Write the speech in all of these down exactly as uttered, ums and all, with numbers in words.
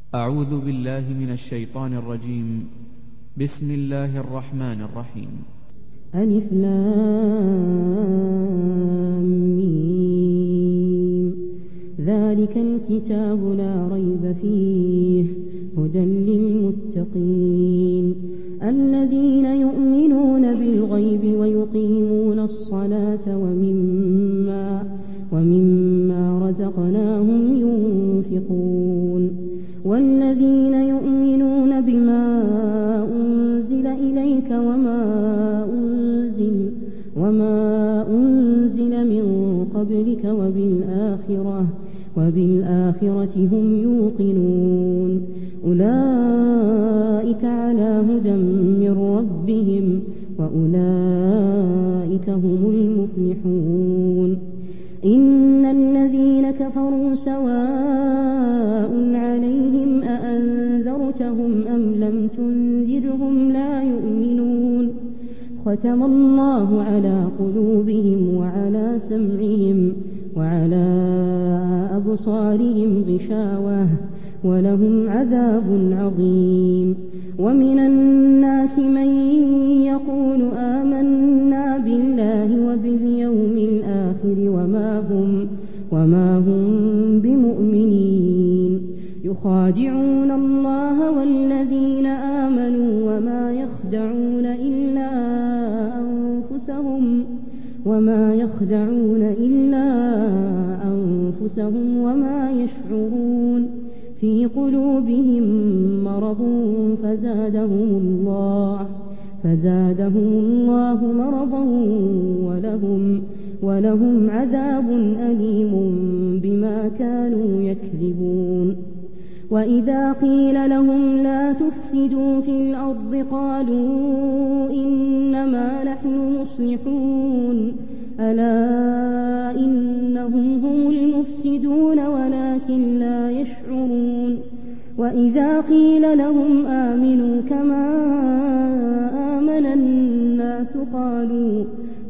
أعوذ بالله من الشيطان الرجيم. بسم الله الرحمن الرحيم. ألف لام ميم. ذلك الكتاب لا ريب فيه هدى للمتقين الذين يؤمنون بالغيب ويقيمون الصلاة ومما, ومما رزقناهم ينفقون والذين يؤمنون بما أنزل إليك وما أنزل, وما أنزل من قبلك وبالآخرة, وبالآخرة هم يوقنون أولئك على هدى من ربهم وأولئك هم المفلحون. إن الذين كفروا سواء عليهم أأنذرتهم أم لم تنذرهم لا يؤمنون ختم الله على قلوبهم وعلى سمعهم وعلى أبصارهم غشاوة ولهم عذاب عظيم. ومن الناس من يقول آمنا بالله وباليوم الآخر وما هم, وما هم بمؤمنين يخادعون الله والذين آمنوا وما يخدعون إلا أنفسهم وما يخدعون إلا أنفسهم وما يشعرون. في قلوبهم مرض فزادهم الله فزادهم الله مرضا ولهم, ولهم عذاب أليم بما كانوا يكذبون. وإذا قيل لهم لا تفسدوا في الأرض قالوا إنما نحن مصلحون ألا إنهم هم المفسدون ولكن لا يشعرون. وإذا قيل لهم آمنوا كما آمن الناس قالوا,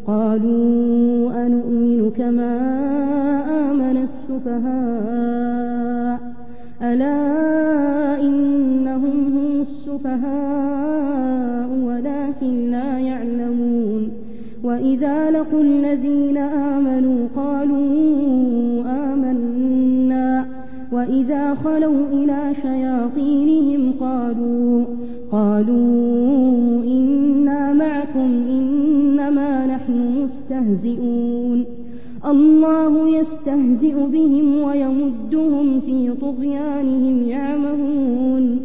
قالوا أنؤمن كما آمن السفهاء ألا إنهم هم السفهاء ولكن لا يعلمون. وإذا لقوا الذين آمنوا قالوا آمنا وإذا خلوا إلى شياطينهم قالوا, قالوا إنا معكم إنما نحن مستهزئون الله يستهزئ بهم ويمدهم في طغيانهم يعمهون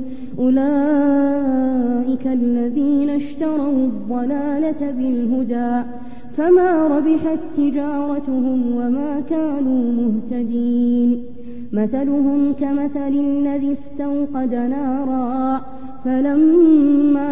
أولئك الذين اشتروا الضلالة بالهدى فما ربحت تجارتهم وما كانوا مهتدين. مثلهم كمثل الذي استوقد نارا فلما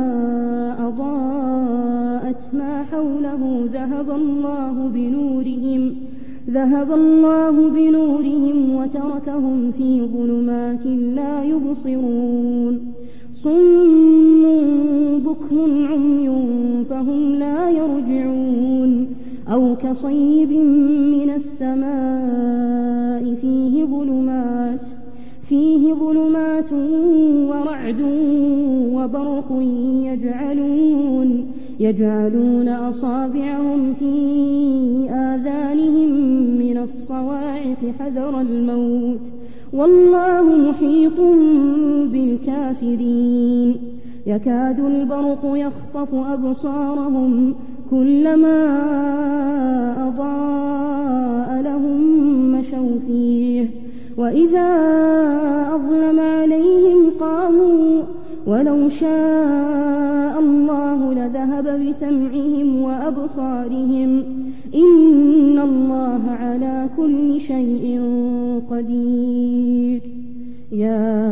أضاءت ما حوله ذهب الله بنورهم, ذهب الله بنورهم وتركهم في ظلمات لا يبصرون صم بكم عمي فهم لا يرجعون. أو كصيب من السماء فيه ظلمات, فيه ظلمات ورعد وبرق يجعلون, يجعلون أصابعهم في آذانهم من الصواعق حذر الموت والله محيط بالكافرين. يكاد البرق يخطف أبصارهم كلما أضاء لهم مشوا فيه وإذا أظلم عليهم قاموا ولو شاء الله لذهب بسمعهم وأبصارهم إن الله على كل شيء قدير. يا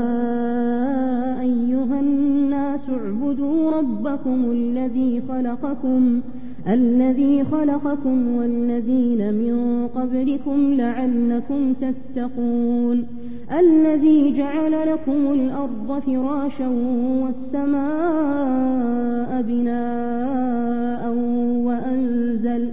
أيها الناس اعبدوا ربكم الذي خلقكم الذي خلقكم والذين من قبلكم لعلكم تتقون الذي جعل لكم الأرض فراشا والسماء بناء وأنزل,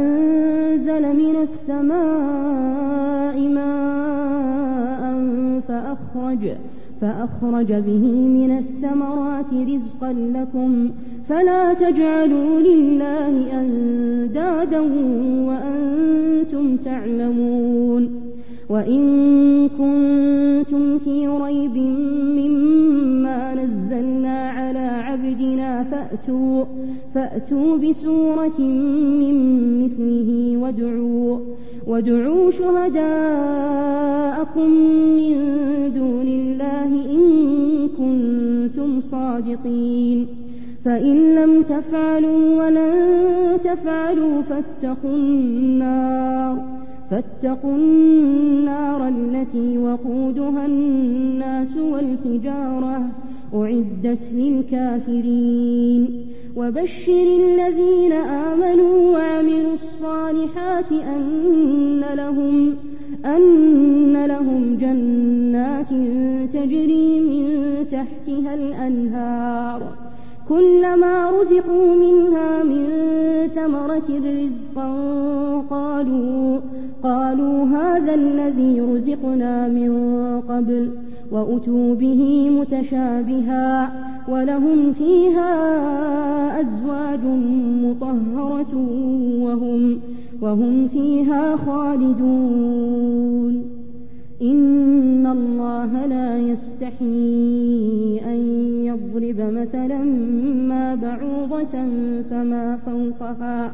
وأنزل من السماء ماء فأخرج, فأخرج به من الثمرات رزقا لكم فلا تجعلوا لله أندادا وأنتم تعلمون. وإن كنتم في ريب مما نزلنا على عبدنا فأتوا, فأتوا بسورة من مثله وادعوا, وادعوا شهداءكم من دون الله إن كنتم صادقين. فإن لم تفعلوا ولن تفعلوا فاتقوا النار, فاتقوا النار التي وقودها الناس والحجارة أعدت للكافرين. وبشر الذين آمنوا وعملوا الصالحات أن لهم, أن لهم جنات تجري من تحتها الأنهار كلما رزقوا منها من ثمرة رزقا قالوا, قالوا هذا الذي رزقنا من قبل وأتوا به متشابها ولهم فيها أزواج مطهرة وهم, وهم فيها خالدون. إن الله لا يستحيي أن يضرب مثلا ما بعوضة فما فوقها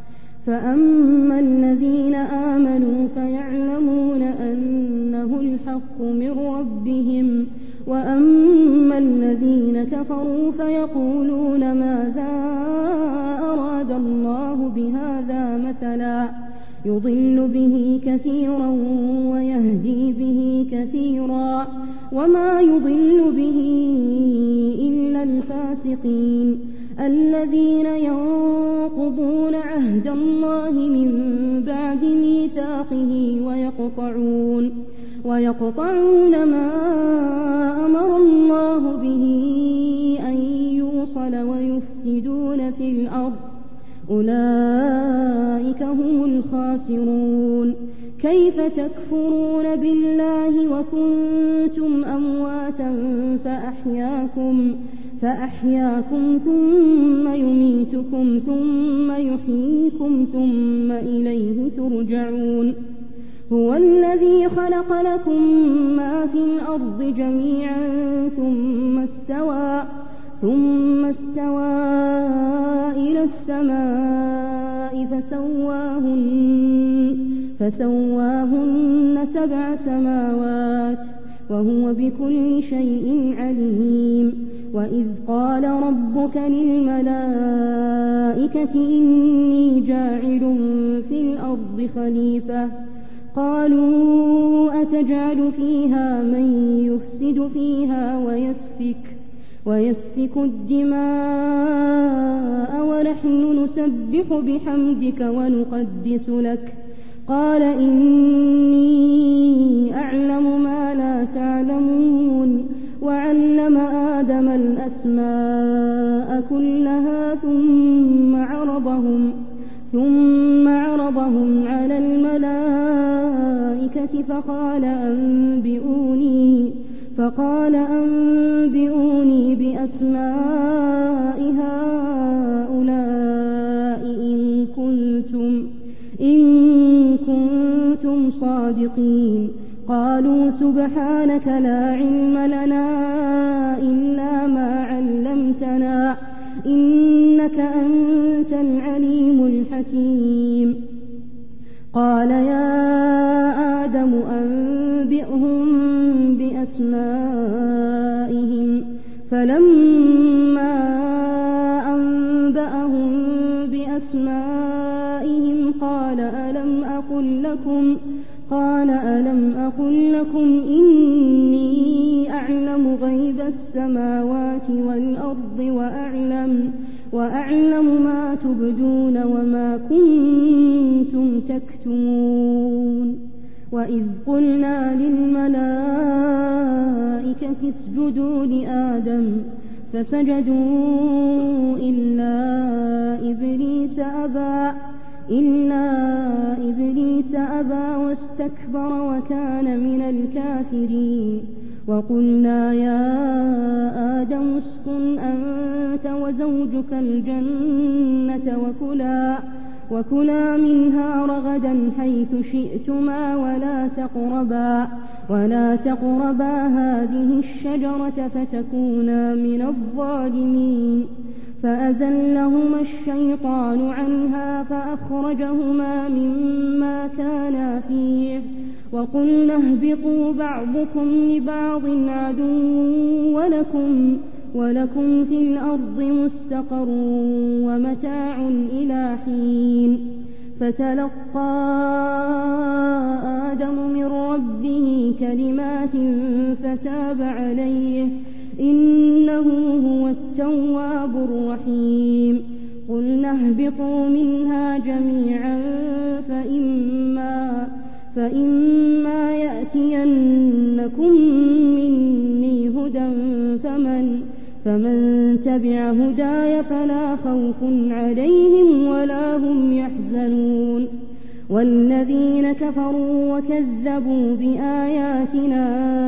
فأما الذين آمنوا فيعلمون أنه الحق من ربهم وأما الذين كفروا فيقولون ماذا أراد الله بهذا مثلا يضل به كثيرا ويهدي به كثيرا وما يضل به إلا الفاسقين الذين ينقضون عهد الله من بعد ميثاقه ويقطعون, ويقطعون ما أمر الله به أن يوصل ويفسدون في الأرض أولئك هم الخاسرون. كيف تكفرون بالله وكنتم أمواتا فأحياكم, فأحياكم ثم يميتكم ثم يحييكم ثم إليه ترجعون. هو الذي خلق لكم ما في الأرض جميعا ثم استوى, ثم استوى إلى السماء فسواهن, فسواهن سبع سماوات وهو بكل شيء عليم. وإذ قال ربك للملائكة إني جاعل في الأرض خليفة قالوا أتجعل فيها من يفسد فيها ويسفك, ويسفك الدماء ونحن نسبح بحمدك ونقدس لك قال إني أعلم ما لا تعلمون. وعلم آدم الأسماء كلها ثم عرضهم, ثم عرضهم على الملائكة فقال أنبئوني, فقال أنبئوني بأسماء هؤلاء إن كنتم, إن كنتم صادقين. قالوا سبحانك لا علم لنا إلا ما علمتنا إنك أنت العليم الحكيم. قال يا آدم أنبئهم بأسمائهم فلما أنبأهم بأسمائهم قال ألم أقل لكم قال ألم أقل لكم إني أعلم غيب السماوات والأرض وأعلم, وأعلم ما تبدون وما كنتم تكتمون. وإذ قلنا للملائكة اسجدوا لآدم فسجدوا إلا إبليس أبى, إلا إبليس أبى واستكبر وكان من الكافرين وقلنا يا آدم اسكن أنت وزوجك الجنة وكلا وكلا منها رغدا حيث شئتما ولا تقربا ولا تقربا هذه الشجرة فتكونا من الظالمين فأزلهما الشيطان عنها فأخرجهما مما كانا فيه وقلنا اهبطوا بعضكم لبعض عدو ولكم ولكم في الأرض مستقر ومتاع إلى حين فتلقى آدم من ربه كلمات فتاب عليه إنه هو التواب الرحيم قلنا اهبطوا منها جميعا فإما, فإما يأتينكم مني هدى فمن, فمن تبع هداي فلا خوف عليهم ولا هم يحزنون والذين كفروا وكذبوا بآياتنا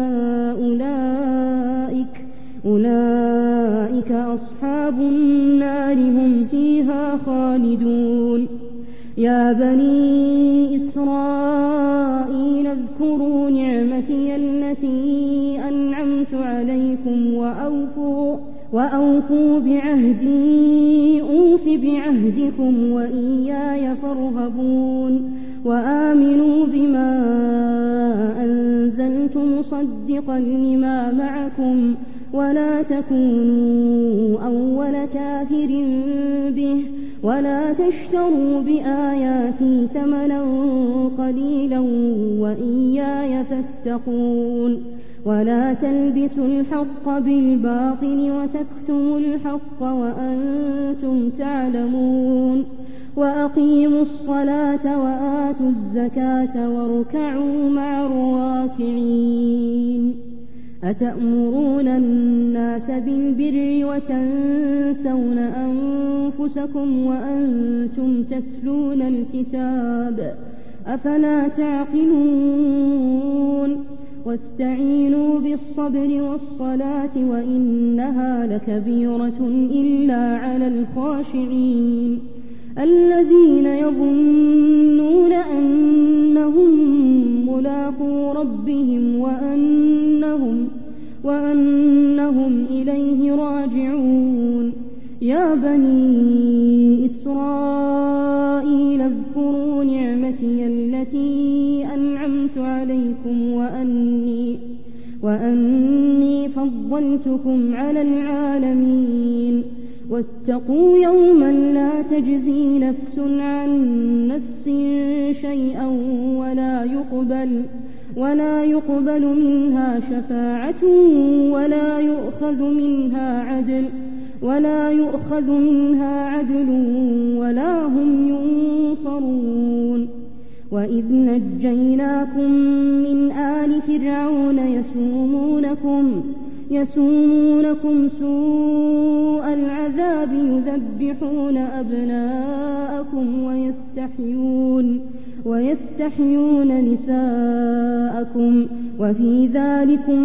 أولئك أولئك أصحاب النار هم فيها خالدون يا بني إسرائيل اذكروا نعمتي التي أنعمت عليكم وأوفوا, وأوفوا بعهدي أوف بعهدكم وإياي فارهبون وآمنوا بما أنزلت مصدقا لما معكم ولا تكونوا أول كافر به ولا تشتروا بآياتي ثمنا قليلا وإياي فاتقون ولا تلبسوا الحق بالباطل وتكتموا الحق وأنتم تعلمون وأقيموا الصلاة وآتوا الزكاة واركعوا مع الراكعين أتأمرون الناس بالبر وتنسون أنفسكم وأنتم تتلون الكتاب أفلا تعقلون واستعينوا بالصبر والصلاة وإنها لكبيرة إلا على الخاشعين الذين يظنون أنهم ملاقو ربهم وأنهم, وأنهم إليه راجعون يا بني إسرائيل اذكروا نعمتي التي أنعمت عليكم وأني, وأني فضلتكم على العالمين واتقوا يوما لا تجزي نفس عن نفس شيئا ولا يقبل, ولا يقبل منها شفاعة ولا يؤخذ منها عدل ولا يؤخذ منها عدل ولا هم ينصرون وإذ نجيناكم من آل فرعون يسومونكم يسومونكم سوء العذاب يذبحون أبناءكم ويستحيون ويستحيون نساءكم وفي ذلكم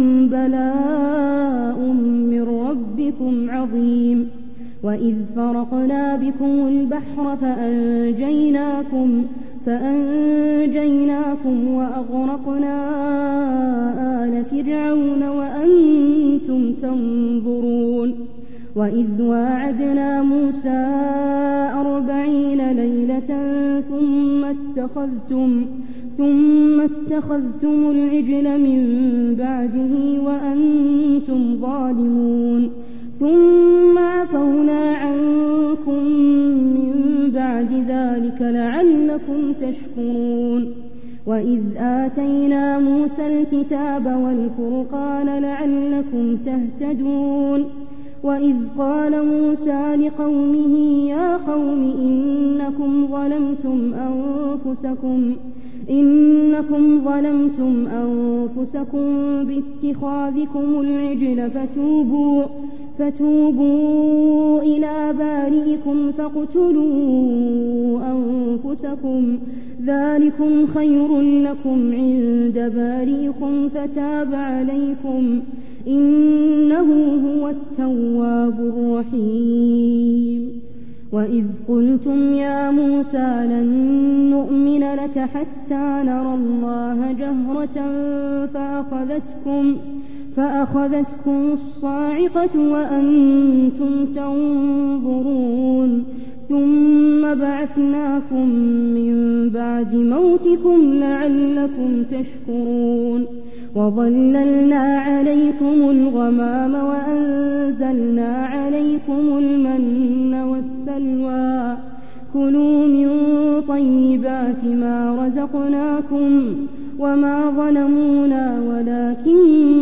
بلاء من ربكم عظيم وإذ فرقنا بكم البحر فأنجيناكم فأنجيناكم وأغرقنا آل فرعون وأنتم تنظرون وإذ واعدنا موسى أربعين ليلة ثم اتخذتم ثم اتخذتم العجل من بعده وأنتم ظالمون ثم عفونا عنكم من بعد ذلك لعلكم تشكرون وإذ آتينا موسى الكتاب والفرقان لعلكم تهتدون وإذ قال موسى لقومه يا قوم إنكم ظلمتم أنفسكم إنكم ظلمتم أنفسكم باتخاذكم العجل فتوبوا فتوبوا إلى بارئكم فاقتلوا أنفسكم ذلكم خير لكم عند بارئكم فتاب عليكم إنه هو التواب الرحيم. وإذ قلتم يا موسى لن نؤمن لك حتى نرى الله جهرة فأخذتكم, فأخذتكم الصاعقة وأنتم تنظرون ثم بعثناكم من بعد موتكم لعلكم تشكرون. وظللنا عليكم الغمام وأنزلنا عليكم المن والسلوى كلوا من طيبات ما رزقناكم وما ظلمونا ولكن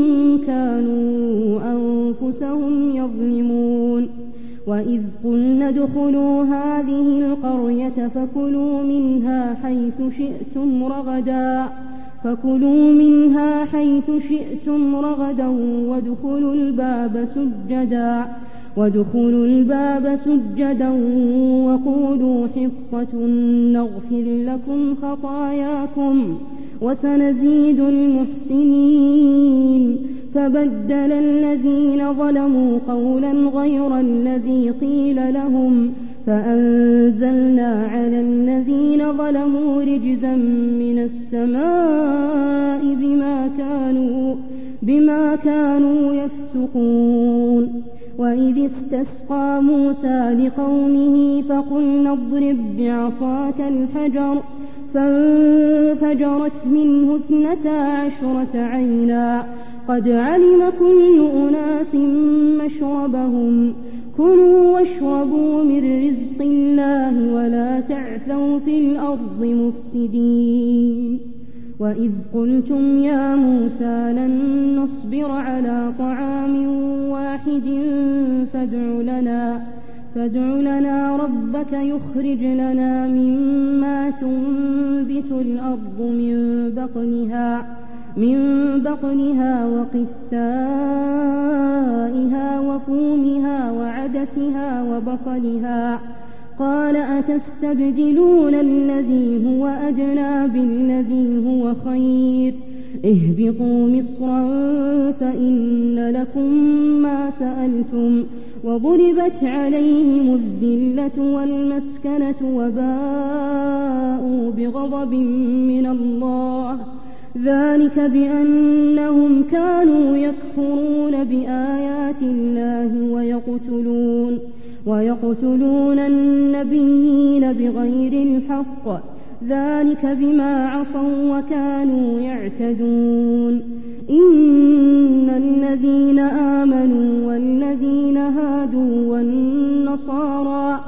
كانوا أنفسهم يظلمون. وإذ قلنا ادخلوا هذه القرية فكلوا منها حيث شئتم رغدا فكلوا منها حيث شئتم رغدا وادخلوا الباب سجدا وادخلوا الباب سجدا وقولوا حطة نغفر لكم خطاياكم وسنزيد المحسنين. فبدل الذين ظلموا قولا غير الذي قيل لهم فأنزلنا على الذين ظلموا رجزا من السماء بما كانوا, بما كانوا يفسقون. وإذ استسقى موسى لقومه فقلنا اضرب بعصاك الحجر فانفجرت منه اثنتا عشرة عينا قد علم كل أناس مشربهم كلوا واشربوا من رزق الله ولا تعثوا في الأرض مفسدين. وإذ قلتم يا موسى لن نصبر على طعام واحد فادع لنا, فادع لنا ربك يخرج لنا مما تنبت الأرض من بقلها من بقلها وقثائها وفومها وعدسها وبصلها قال أتستبدلون الذي هو أدنى بالذي هو خير اهبطوا مصرا فإن لكم ما سألتم وضربت عليهم الذلة والمسكنة وباءوا بغضب من الله ذلك بأنهم كانوا يكفرون بآيات الله ويقتلون ويقتلون النبيين بغير الحق ذلك بما عصوا وكانوا يعتدون. إن الذين آمنوا والذين هادوا والنصارى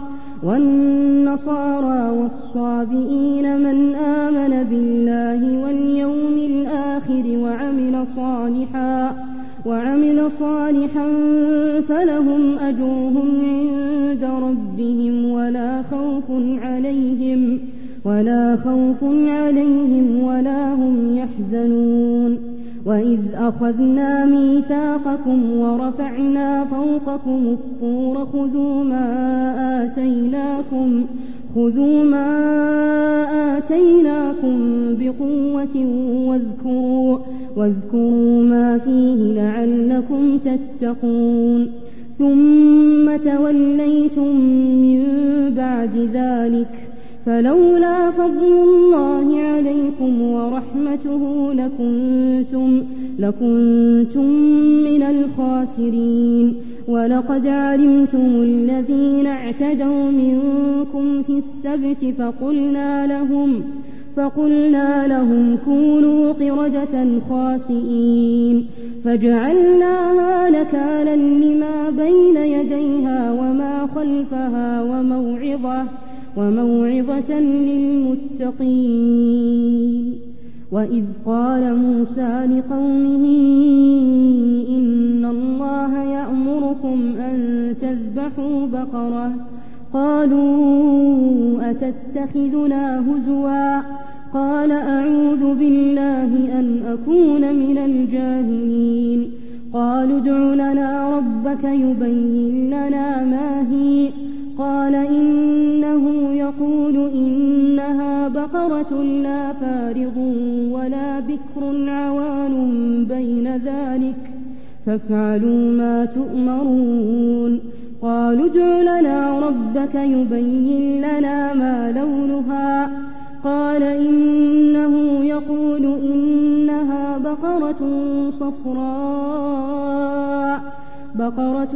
والنصارى والصابئين من آمن بالله واليوم الآخر وعمل صالحا وعمل صالحا فلهم أجرهم عند ربهم ولا خوف عليهم ولا خوف عليهم ولا هم يحزنون. وإذ أخذنا ميثاقكم ورفعنا فوقكم الطور خذوا ما آتيناكم خذوا ما آتيناكم بقوة واذكروا واذكروا ما فيه لعلكم تتقون. ثم توليتم من بعد ذلك فلولا فضل الله عليكم ورحمته لكنتم, لكنتم من الخاسرين. ولقد علمتم الذين اعتدوا منكم في السبت فقلنا لهم, فقلنا لهم كونوا قردة خاسئين فجعلناها نكالا لما بين يديها وما خلفها وموعظة وموعظة للمتقين. وإذ قال موسى لقومه إن الله يأمركم أن تذبحوا بقرة قالوا أتتخذنا هزوا قال أعوذ بالله أن أكون من الجاهلين. قالوا ادع لنا ربك يبين لنا ما هي قال إنه يقول إنها بقرة لا فارض ولا بكر عوان بين ذلك فافعلوا ما تؤمرون قالوا ادع لنا ربك يبين لنا ما لونها قال إنه يقول إنها بقرة صفراء بقرة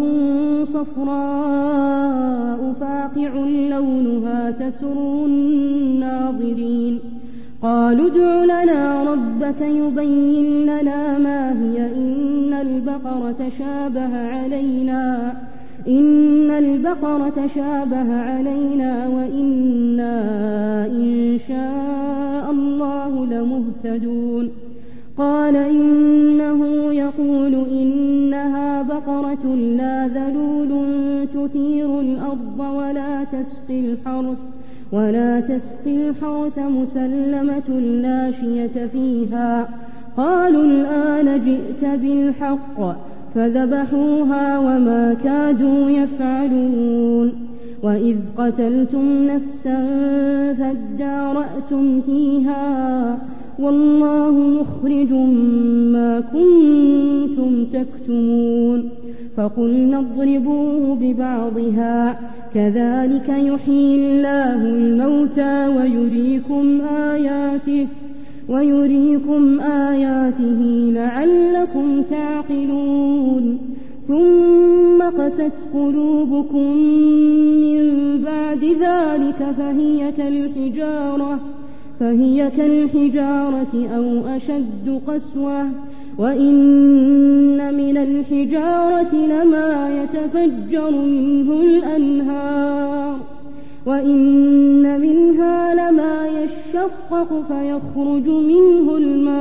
صفراء فاقع لونها تسر الناظرين قالوا ادع لنا ربك يبين لنا ما هي إن البقرة شابه علينا إن البقرة شابه علينا وإنا إن شاء الله لمهتدون قال إنه يقول إنها بقرة لا ذلول تثير الأرض ولا تسقي الحرث ولا تسقي الحرث مسلمة لا شية فيها قالوا الآن جئت بالحق فذبحوها وما كادوا يفعلون وإذ قتلتم نفسا فادارأتم فيها والله مخرج ما كنتم تكتمون فقلنا اضربوه ببعضها كذلك يحيي الله الموتى ويريكم آياته ويريكم آياته لعلكم تعقلون ثم قست قلوبكم من بعد ذلك فهي كالحجارة فهي كالحجارة أو أشد قسوة وإن من الحجارة لما يتفجر منه الأنهار وإن منها لما يشقق فيخرج منه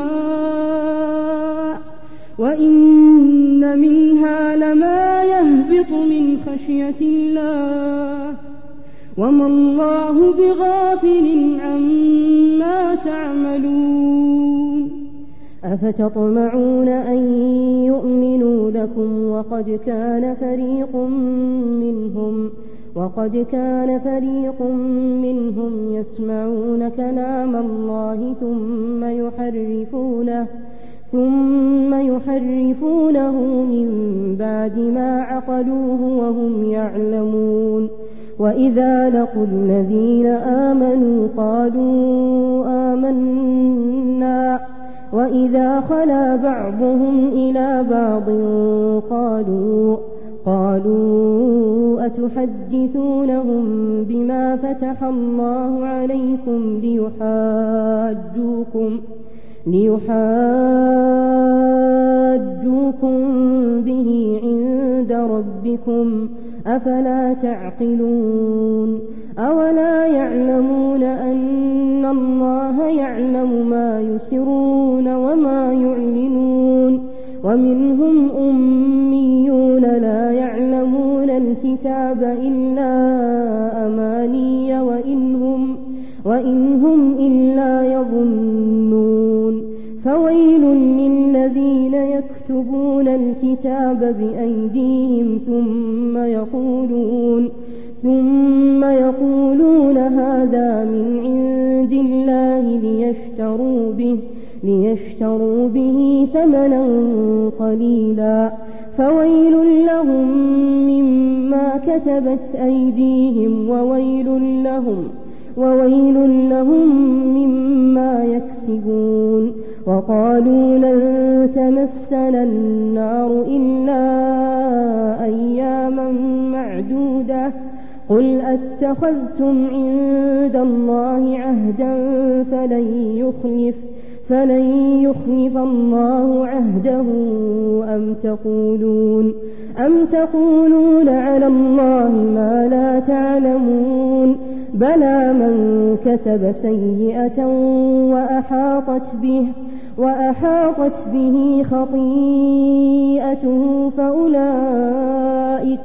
الماء وإن منها لما يهبط من خشية الله وما الله بغافل عما تعملون أفتطمعون أن يؤمنوا لكم وقد كان فريق منهم وقد كان فريق منهم يسمعون كلام الله ثم يحرفونه ثم يحرفونه من بعد ما عقلوه وهم يعلمون وإذا لقوا الذين آمنوا قالوا آمنا وإذا خلا بعضهم إلى بعض قالوا قالوا أتحدثونهم بما فتح الله عليكم ليحاجوكم ليحاجوكم به عند ربكم أفلا تعقلون أولا يعلمون أن الله يعلم ما يسرون وما يعلنون ومنهم أميون لا يعلمون الكتاب إلا أماني وإنهم, وإنهم إلا يظنون فويل للذين يكتبون الكتاب بأيديهم ثم يقولون ثم يقولون هذا من عند الله ليشتروا به ليشتروا به ثمنا قليلا فويل لهم مما كتبت أيديهم وويل لهم وويل لهم مما يكسبون وقالوا لن تمسنا النار إلا أياما معدودة قل أتخذتم عند الله عهدا فلن يخلف فلن يخلف الله عهده أم تقولون أم تقولون على الله ما لا تعلمون بلى من كسب سيئة وأحاطت به وأحاطت به خطيئته فأولئك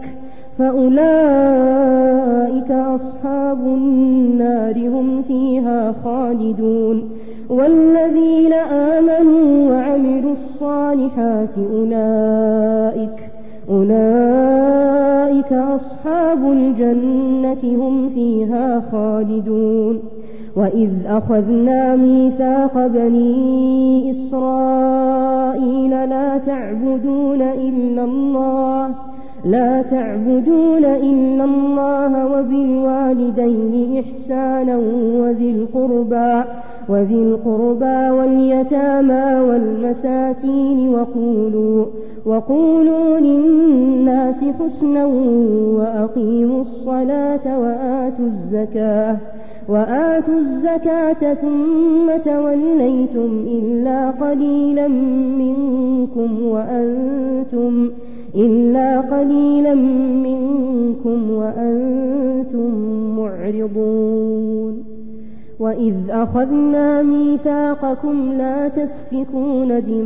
فأولئك أصحاب النار هم فيها خالدون والذين آمنوا وعملوا الصالحات أولئك أولئك أصحاب الجنة هم فيها خالدون وإذ أخذنا ميثاق بني إسرائيل لا تعبدون إلا الله لا تعبدون إلا الله وبالوالدين إحسانا وذي القربى وذي القربى واليتامى والمساكين وقولوا وقولوا للناس حسنا وأقيموا الصلاة وآتوا الزكاة وآتوا الزكاة ثم توليتم إلا قليلا منكم وأنتم إلا قليلا منكم وأنتم معرضون وإذ أخذنا ميثاقكم لا تسفكون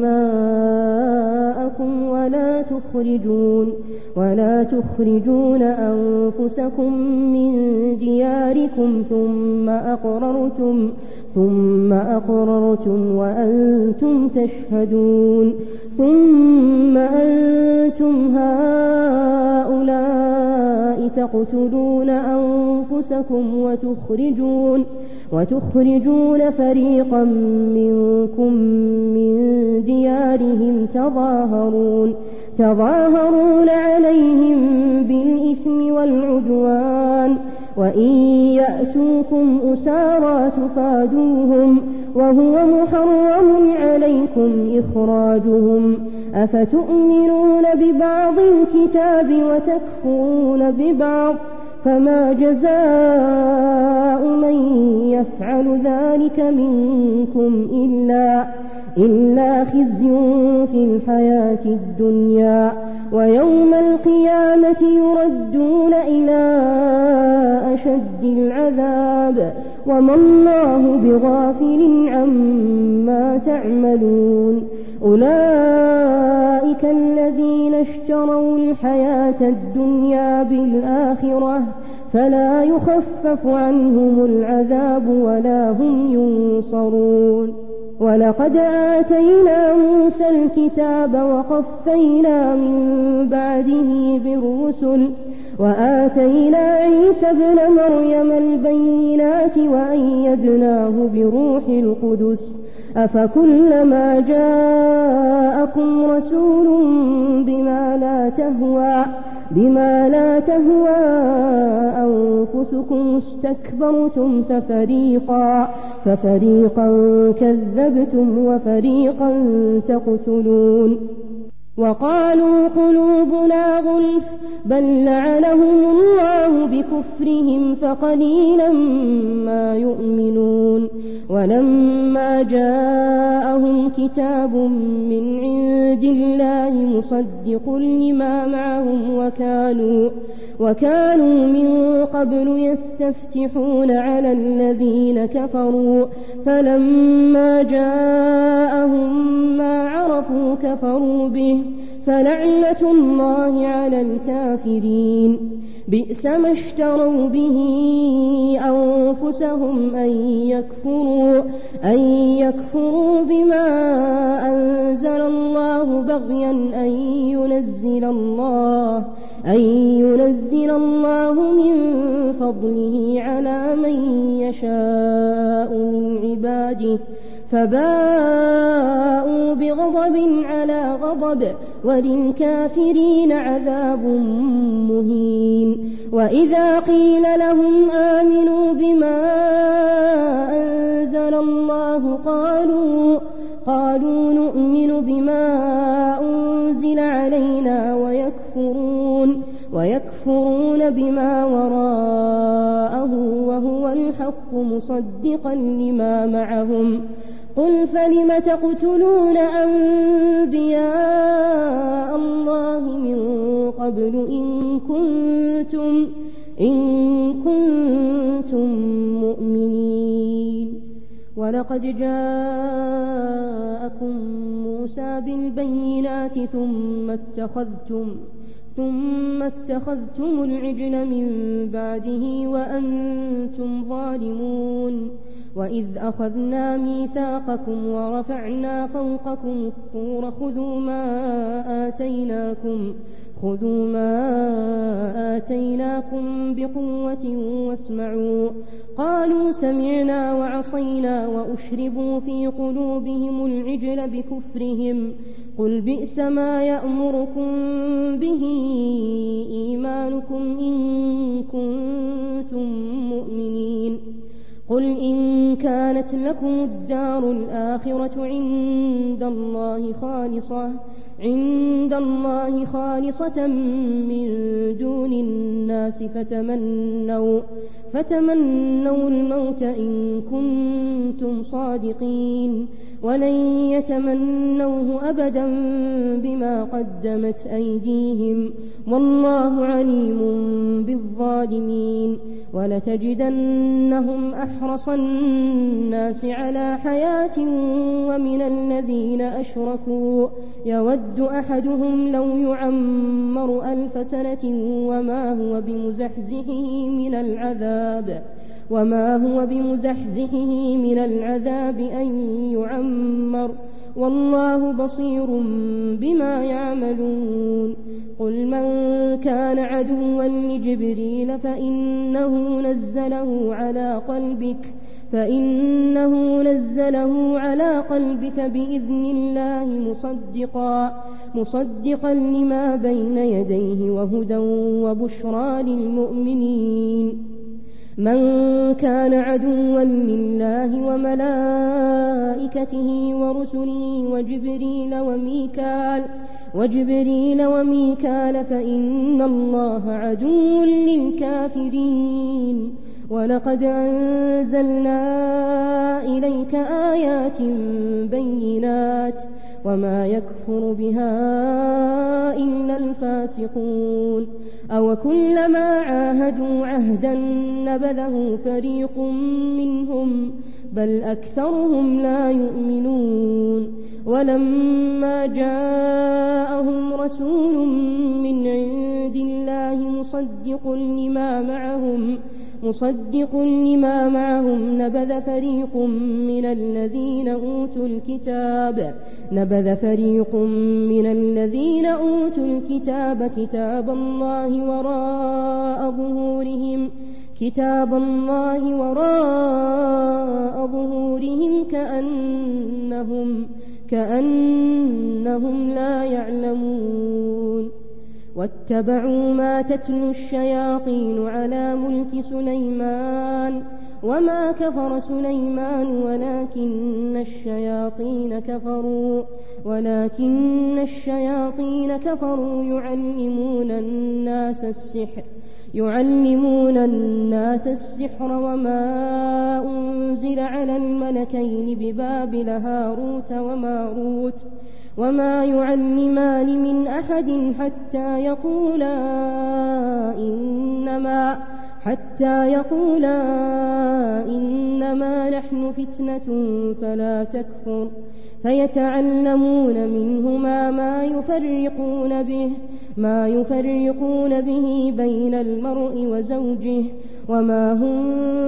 دماءكم ولا تخرجون ولا تخرجون أنفسكم من دياركم ثم أقررتم ثم أقررتم وأنتم تشهدون ثم أنتم هؤلاء تقتلون أنفسكم وتخرجون وتخرجون فريقا منكم من ديارهم تظاهرون تظاهرون عليهم بالإثم والعدوان وإن يأتوكم أسارى تفادوهم وهو محرم عليكم إخراجهم أفتؤمنون ببعض الكتاب وتكفرون ببعض فما جزاء من يفعل ذلك منكم إلا إلا خزي في الحياة الدنيا ويوم القيامة يردون إلى أشد العذاب وما الله بغافل عما تعملون أولئك الذين اشتروا الحياة الدنيا بالآخرة فلا يخفف عنهم العذاب ولا هم ينصرون ولقد آتينا موسى الكتاب وقفينا من بعده بالرسل وآتينا عيسى ابن مريم البينات وأيدناه بروح القدس أفكلما جاءكم رسول بما لا تهوى بما لا تهوى أنفسكم استكبرتم ففريقا ففريقا كذبتم وفريقا تقتلون وقالوا قلوبنا غلف بل لعنهم الله بكفرهم فقليلا ما يؤمنون ولما جاءهم كتاب من عند الله مصدق لما معهم وكانوا وكانوا من قبل يستفتحون على الذين كفروا فلما جاءهم ما عرفوا كفروا به فلعنة الله على الكافرين بئس ما اشتروا به أنفسهم أن يكفروا أن يكفروا بما أنزل الله بغيا أن ينزل الله أن ينزل الله من فضله على من يشاء من عباده فباءوا بغضب على غضب وللكافرين عذاب مهين وإذا قيل لهم آمنوا بما أنزل الله قالوا قالوا نؤمن بما أنزل علينا ويكفرون ويكفرون بما وراءه وهو الحق مصدقا لما معهم قل فلم تقتلون أنبياء الله من قبل إن كنتم إن كنتم مؤمنين ولقد جاءكم موسى بالبينات ثم اتخذتم ثم اتخذتم العجل من بعده وأنتم ظالمون وإذ أخذنا ميثاقكم ورفعنا فوقكم الطور خذوا ما آتيناكم خذوا ما آتيناكم بقوة واسمعوا قالوا سمعنا وعصينا وأشربوا في قلوبهم العجل بكفرهم قل بئس ما يأمركم به إيمانكم إن كنتم مؤمنين قل إن كانت لكم الدار الآخرة عند الله خالصة عند الله خالصة من دون الناس فتمنوا فتمنوا الموت إن كنتم صادقين ولن يتمنوه أبدا بما قدمت أيديهم والله عليم بالظالمين ولتجدنهم أحرص الناس على حياة ومن الذين أشركوا يود أحدهم لو يعمر ألف سنة وما هو بمزحزحه من العذاب وما هو بمزحزحه من العذاب أن يعمر والله بصير بما يعملون قل من كان عدوا لجبريل فإنه نزله على قلبك فإنه نزله على قلبك بإذن الله مصدقا مصدقا لما بين يديه وهدى وبشرى للمؤمنين من كان عدوا لله وملائكته ورسله وجبريل وميكال وجبريل وميكال فإن الله عدو للكافرين ولقد أنزلنا إليك آيات بينات وما يكفر بها إلا الفاسقون أو كلما عاهدوا عهدا نبذه فريق منهم بل أكثرهم لا يؤمنون ولما جاءهم رسول من عند الله مصدق لما معهم مصدق لما معهم نبذ فريق من الذين أوتوا الكتاب نبذ فريق من الذين أوتوا الكتاب كتاب الله وراء ظهورهم كتاب الله وراء ظهورهم كأنهم كأنهم لا يعلمون واتبعوا ما تتلو الشياطين على ملك سليمان وما كفر سليمان ولكن الشياطين كفروا ولكن الشياطين كفروا يعلمون الناس السحر يعلمون الناس السحر وما أنزل على الملكين ببابل هاروت وماروت وما يعلمان من أحد حتى يقولا إنما حتى يقولا إنما نحن فتنة فلا تكفر فيتعلمون منهما ما يفرقون به ما يفرقون به بين المرء وزوجه وما هم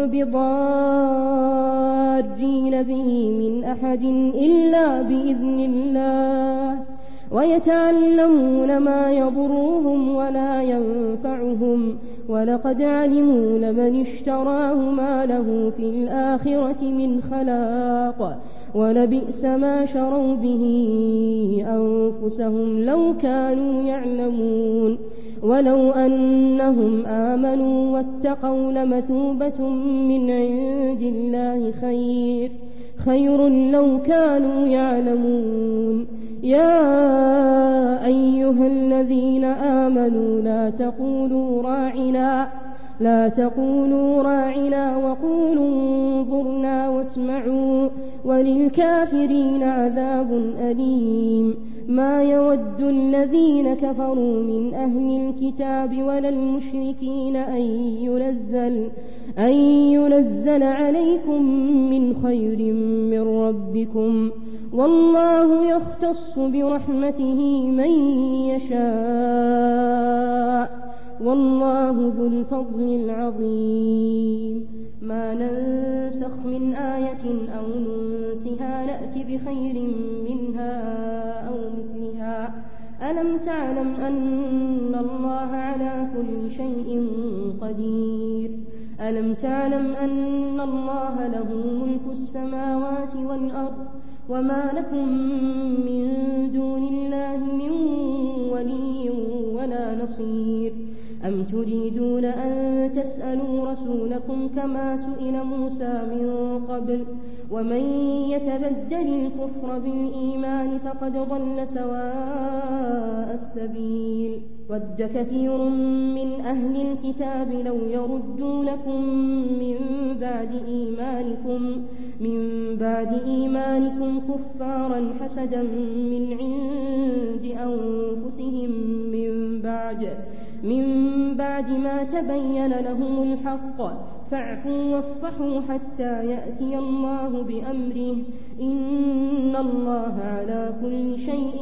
بضارين به من أحد إلا بإذن الله ويتعلمون ما يضرهم ولا ينفعهم ولقد علموا لمن اشتراه ما له في الآخرة من خلاق ولبئس ما شروا به أنفسهم لو كانوا يعلمون ولو أنهم آمنوا واتقوا لمثوبة من عند الله خير خير لو كانوا يعلمون يا أيها الذين آمنوا لا تقولوا راعنا لا تقولوا راعنا وقولوا انظرنا واسمعوا وللكافرين عذاب أليم ما يود الذين كفروا من أهل الكتاب ولا المشركين أن ينزل أن ينزل عليكم من خير من ربكم والله يختص برحمته من يشاء والله ذو الفضل العظيم ما ننسخ من آية أو ننسها نأت بخير منها أو مثلها ألم تعلم أن الله على كل شيء قدير ألم تعلم أن الله له ملك السماوات والأرض وما لكم من دون الله من ولي ولا نصير أم تريدون أن تسألوا رسولكم كما سئل موسى من قبل ومن يتبدل الكفر بالإيمان فقد ضل سواء السبيل ود كثير من أهل الكتاب لو يردونكم من بعد إيمانكم من بعد إيمانكم كفارا حسدا من عند أنفسهم من بعد من بعد ما تبين لهم الحق فاعفوا واصفحوا حتى يأتي الله بأمره إن الله على كل شيء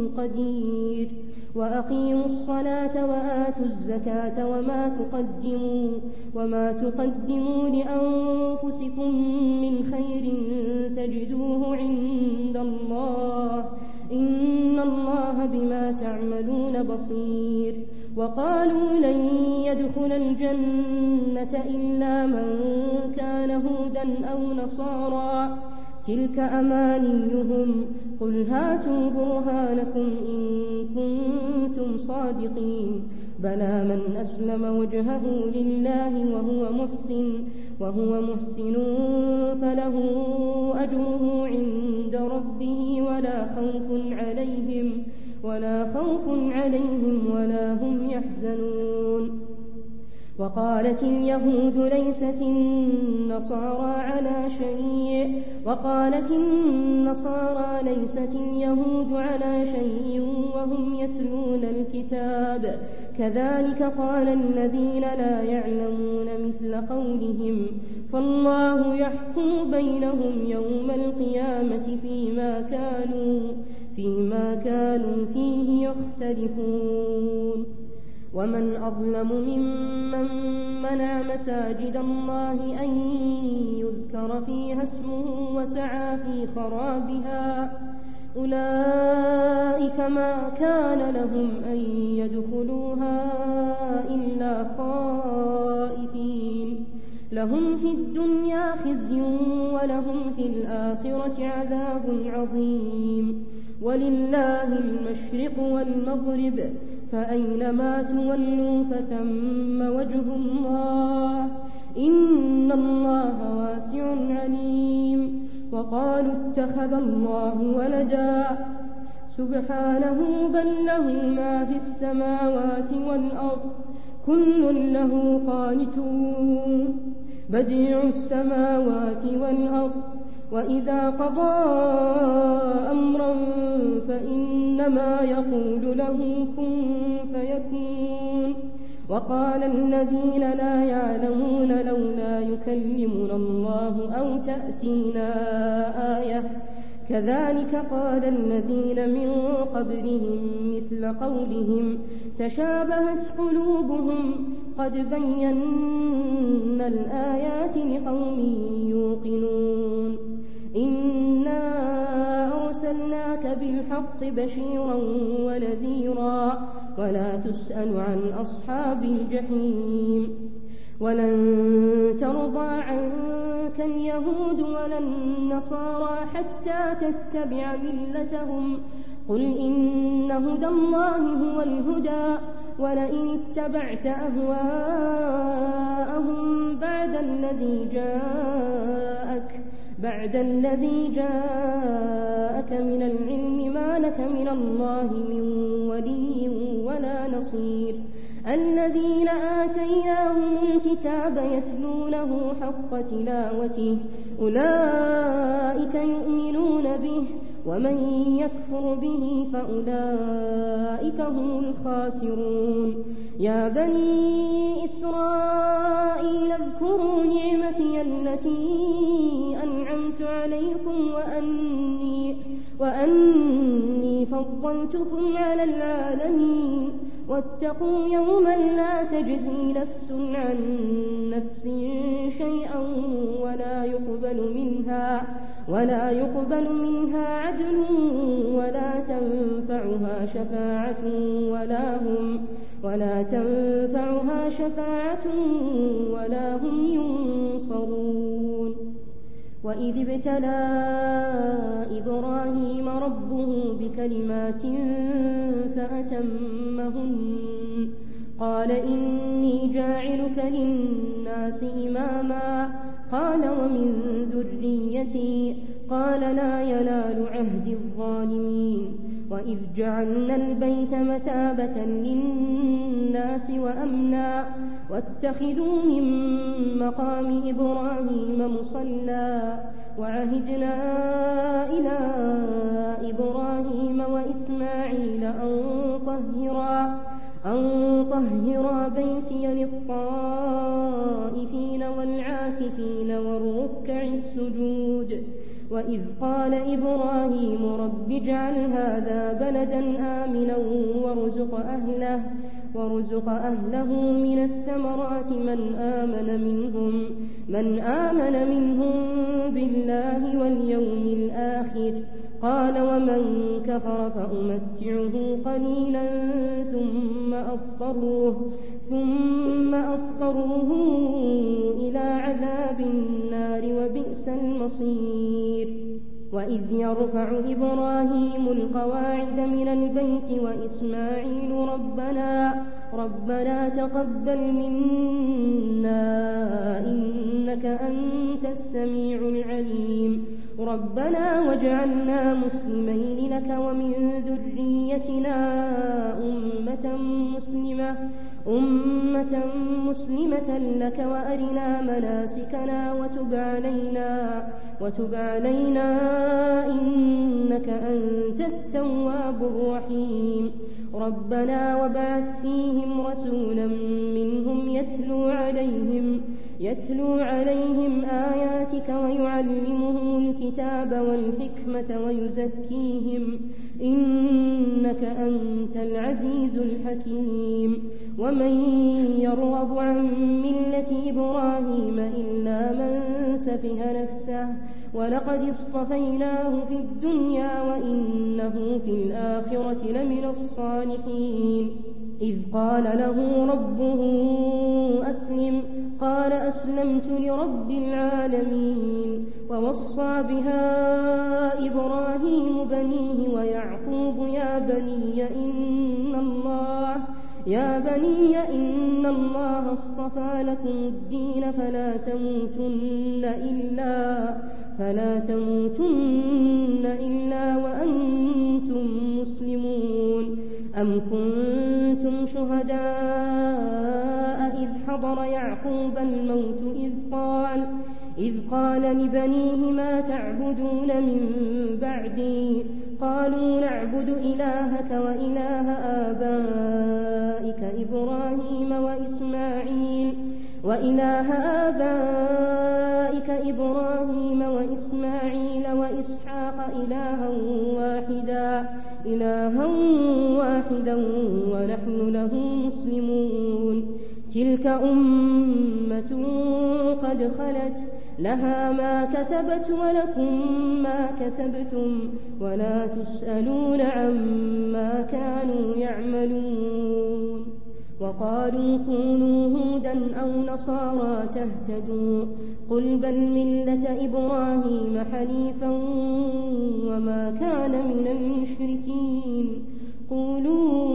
قدير وأقيموا الصلاة وآتوا الزكاة وما تقدموا وما تقدموا لأنفسكم من خير تجدوه عند الله إن الله بما تعملون بصير وقالوا لن يدخل الجنة إلا من كان هودا أو نصارى تلك أمانيهم قل هاتوا برهانكم إن كنتم صادقين بلى من أسلم وجهه لله وهو محسن وهو محسن فله أجره عند ربه ولا خوف عليهم ولا خوف عليهم ولا هم يحزنون وقالت اليهود ليست النصارى على شيء وقالت النصارى ليست اليهود على شيء وهم يتلون الكتاب كذلك قال الذين لا يعلمون مثل قولهم فالله يحكم بينهم يوم القيامة فيما كانوا فيما كانوا فيه يختلفون ومن أظلم ممن منع مساجد الله أن يذكر فيها اسمه وسعى في خرابها أولئك ما كان لهم أن يدخلوها إلا خائفين لهم في الدنيا خزي ولهم في الآخرة عذاب عظيم ولله المشرق والمغرب فأينما تولوا فثم وجه الله إن الله واسع عليم وقالوا اتخذ الله ولدا سبحانه بل له ما في السماوات والأرض كل له قانتون بديع السماوات والأرض وإذا قضى أمرا فإنما يقول له كن فيكون وقال الذين لا يعلمون لولا يكلمنا الله أو تأتينا آية كذلك قال الذين من قبلهم مثل قولهم تشابهت قلوبهم قد بينا الآيات لقوم يوقنون إنا أرسلناك بالحق بشيرا ونذيرا ولا تسأل عن أصحاب الجحيم ولن ترضى عنك اليهود ولا النصارى حتى تتبع ملتهم قل إن هدى الله هو الهدى ولئن اتبعت أهواءهم بعد الذي جاءك بعد الذي جاءك من العلم ما لك من الله من ولي ولا نصير الذين آتيناهم الكتاب يتلونه حق تلاوته أولئك يؤمنون به ومن يكفر به فأولئك هم الخاسرون يا بني إسرائيل اذكروا نعمتي التي أنعمت عليكم وأني, وأني فضلتكم على العالمين واتقوا يوما لا تجزي نفس عن نفس شيئا ولا يقبل منها ولا يقبل منها عدل ولا تنفعها شفاعة ولا هم ولا تنفعها شفاعة ولا هم ينصرون. وإذ ابتلى إبراهيم ربه بكلمات فأتمهن قال إني جاعلك للناس إماما قال ومن ذريتي قال لا ينال عهد الظالمين. وإذ جعلنا البيت مثابة للناس وأمنا واتخذوا من مقام إبراهيم مصلى وعهدنا إلى إبراهيم وإسماعيل أن طهرا أن طهرا بيتي للطائفين والعاكفين والركع السجود. وإذ قال إبراهيم رب اجعل هذا بلدا آمنا وارزق أهله وارزق أهله من الثمرات من آمن منهم من آمن منهم بالله واليوم الآخر قال ومن كفر فأمتعه قليلا ثم أضطره ثم أضطره إلى عذاب النار وبئس المصير. وإذ يرفع إبراهيم القواعد من البيت وإسماعيل ربنا ربنا تقبل منا إنك أنت السميع العليم ربنا واجعلنا مسلمين لك ومن ذريتنا أمة مسلمة أمة مسلمة لك وأرنا مناسكنا وتب علينا وتب علينا إنك أنت التواب الرحيم. ربنا وابعث فيهم رسولا منهم يتلو عليهم يتلو عليهم آياتك ويعلمهم الكتاب والحكمة ويزكيهم إنك أنت العزيز الحكيم. ومن يرغب عن ملة إبراهيم إلا من سفه نفسه ولقد اصطفيناه في الدنيا وإنه في الآخرة لمن الصالحين. إذ قال له ربه أسلم قال أسلمت لرب العالمين. ووصى بها إبراهيم بنيه ويعقوب يا بني إن الله يا بني إن الله اصطفى لكم الدين فلا تموتن إلا فلا تموتن إلا وأنتم مسلمون. أم كنتم شهداء إذ حضر يعقوب الموت إذ قال إذ قال لبنيه ما تعبدون من بعدي قالوا نعبد إلهك وإله آبائك إبراهيم وإسماعيل وإله آبائك إبراهيم وإسماعيل وإسحاق إلها واحدا إلها واحدا ونحن له مسلمون. تلك أمة قد خلت لها ما كسبت ولكم ما كسبتم ولا تسألون عما كانوا يعملون. وقالوا كونوا هودا أو نصارى تهتدوا قل بل ملة إبراهيم حنيفا وما كان من المشركين. قولوا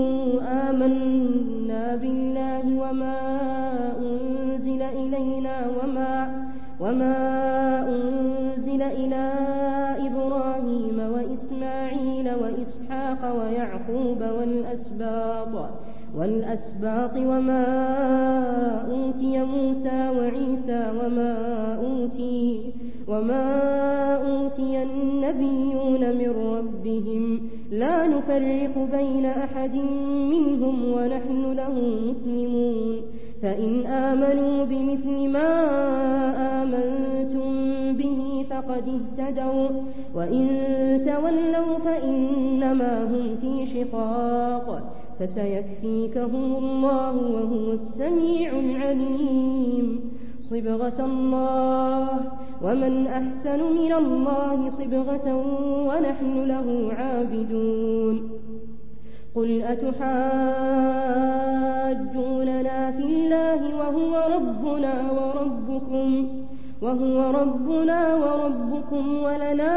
آمنا بالله وما أنزل إلينا وما وما أنزل إلى إبراهيم وإسماعيل وإسحاق ويعقوب والأسباط والأسباط وما أوتي موسى وعيسى وما أوتي وما أوتي النبيون من ربهم لا نفرق بين أحد منهم ونحن له مسلمون. فإن آمنوا بمثل ما آمنتم به فقد اهتدوا وإن تولوا فإنما هم في شقاق فسيكفيكهم الله وهو السميع العليم. صبغة الله ومن أحسن من الله صبغة ونحن له عابدون قل أتحاجوننا في الله وهو ربنا وربكم وهو ربنا وربكم ولنا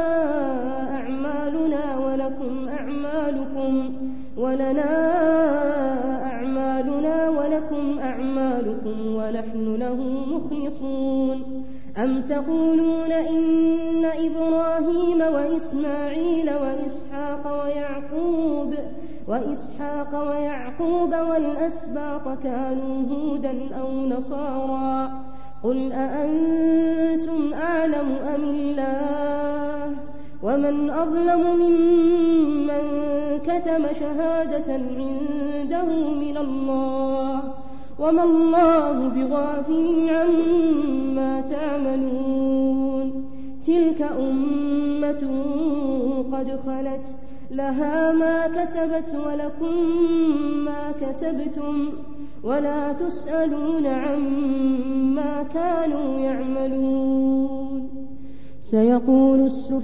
أعمالنا ولكم أعمالكم ولنا أعمالنا ولكم أعمالكم ونحن له مخلصون أم تقولون إن إبراهيم وإسماعيل وإسحاق ويعقوب وإسحاق ويعقوب والأسباط كانوا هودا أو نصارى قل أأنتم أعلم أم الله ومن أظلم ممن كتم شهادة عنده من الله وما الله بغافل عما تعملون تلك أمة قد خلت لها ما كسبت ولكم ما كسبتم ولا تسألون عما كانوا يعملون سيقول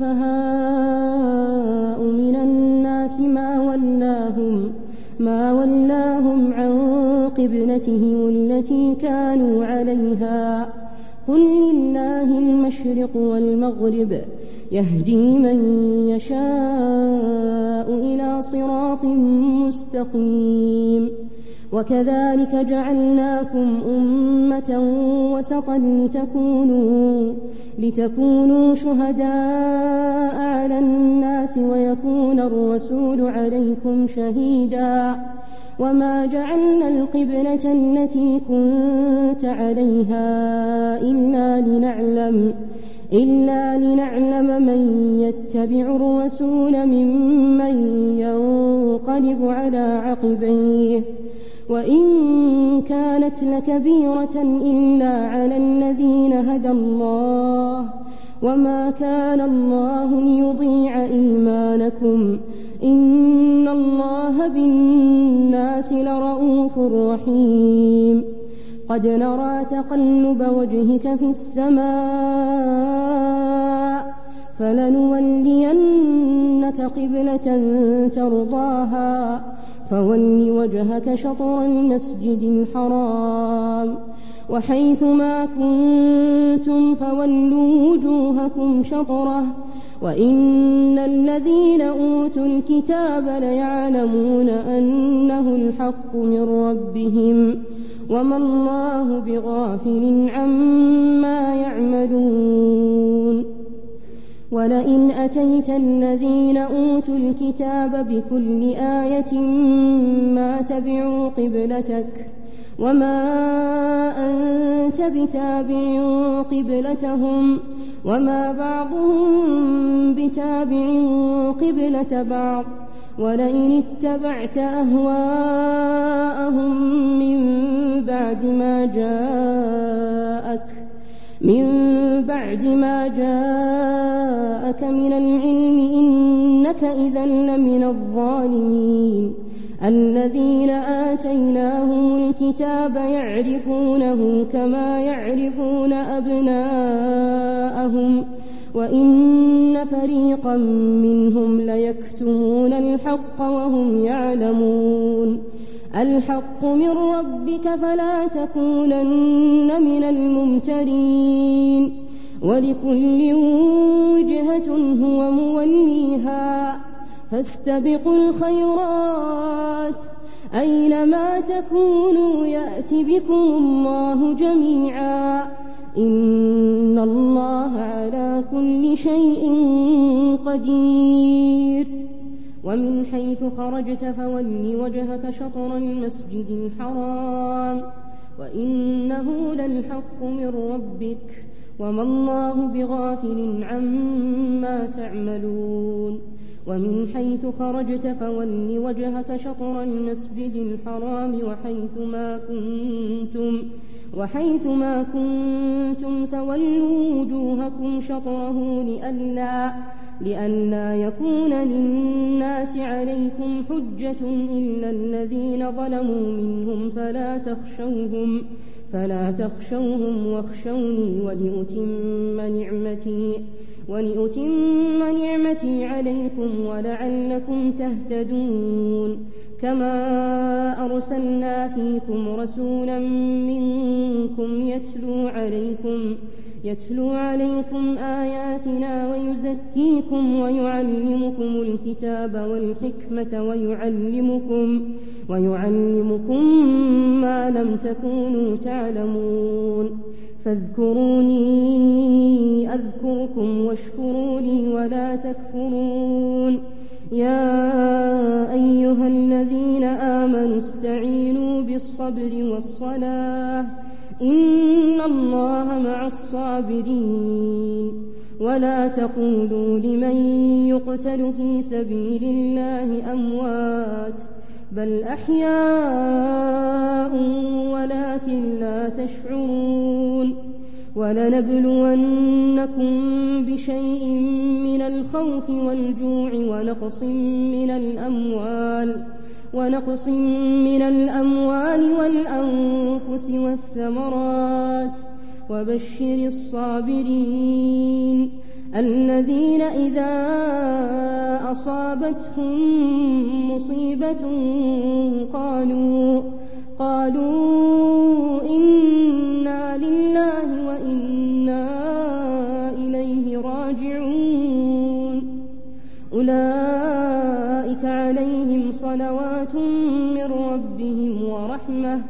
السفهاء من الناس ما ولاهم ما ولاهم عن قبلتهم التي كانوا عليها قل لله المشرق والمغرب يهدي من يشاء إلى صراط مستقيم وكذلك جعلناكم أمة وسطا لتكونوا, لتكونوا شهداء على الناس ويكون الرسول عليكم شهيدا وما جعلنا القبلة التي كنت عليها إلا لنعلم إلا لنعلم من يتبع الرسول ممن ينقلب على عقبيه وإن كانت لكبيرة إلا على الذين هدى الله وما كان الله ليضيع إيمانكم إن الله بالناس لرءوف رحيم قد نرى تقلب وجهك في السماء فلنولينك قبلة ترضاها فول وجهك شطر المسجد الحرام وحيث ما كنتم فولوا وجوهكم شطره وإن الذين أوتوا الكتاب ليعلمون أنه الحق من ربهم وما الله بغافل عما يعملون ولئن أتيت الذين أوتوا الكتاب بكل آية ما تبعوا قبلتك وما أنت بتابع قبلتهم وما بعضهم بتابع قبلة بعض ولئن اتبعت أهواءهم من بعد ما جاءك من بعد ما جاءك من العلم إنك إذا لمن الظالمين الذين آتيناهم الكتاب يعرفونه كما يعرفون أبناءهم وإن فريقا منهم ليكتمون الحق وهم يعلمون الحق من ربك فلا تكونن من الممترين ولكل وجهة هو موليها فاستبقوا الخيرات أينما تكونوا يأت بكم الله جميعا إن الله على كل شيء قدير ومن حيث خرجت فول وجهك شطر المسجد الحرام وإنه للحق من ربك وما الله بغافل عما تعملون ومن حيث خرجت فول وجهك شطر المسجد الحرام وحيث ما كنتم وحيث ما كنتم فولوا وجوهكم شطره لئلا لئلا يكون للناس عليكم حجة إلا الذين ظلموا منهم فلا تخشوهم فلا تخشوهم واخشوني ولأتم نعمتي ولأتم نعمتي عليكم ولعلكم تهتدون كما أرسلنا فيكم رسولا منكم يتلو عليكم يتلو عليكم آياتنا ويزكيكم ويعلمكم الكتاب والحكمة ويعلمكم ويعلمكم ما لم تكونوا تعلمون فاذكروني أذكركم واشكروا لي ولا تكفرون يا أيها الذين آمنوا استعينوا بالصبر والصلاة إن الله مع الصابرين ولا تقولوا لمن يقتل في سبيل الله أموات بل أحياء ولكن لا تشعرون ولنبلونكم بشيء من الخوف والجوع ونقص من الأموال ونقص من الأموال والأنفس والثمرات وبشر الصابرين الذين إذا أصابتهم مصيبة قالوا قالوا إنا لله وإنا إليه راجعون أولئك عليهم صلوات من ربهم ورحمة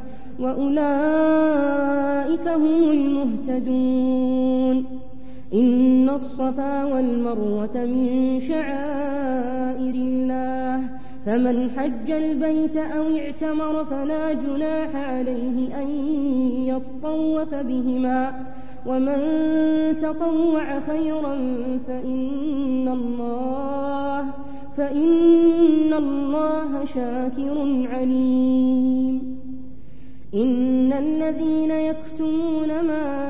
وأولئك هم المهتدون إن الصفا والمروة من شعائر الله فمن حج البيت أو اعتمر فلا جناح عليه أن يطوف بهما ومن تطوع خيرا فإن الله فإن الله شاكر عليم إن الذين يكتمون ما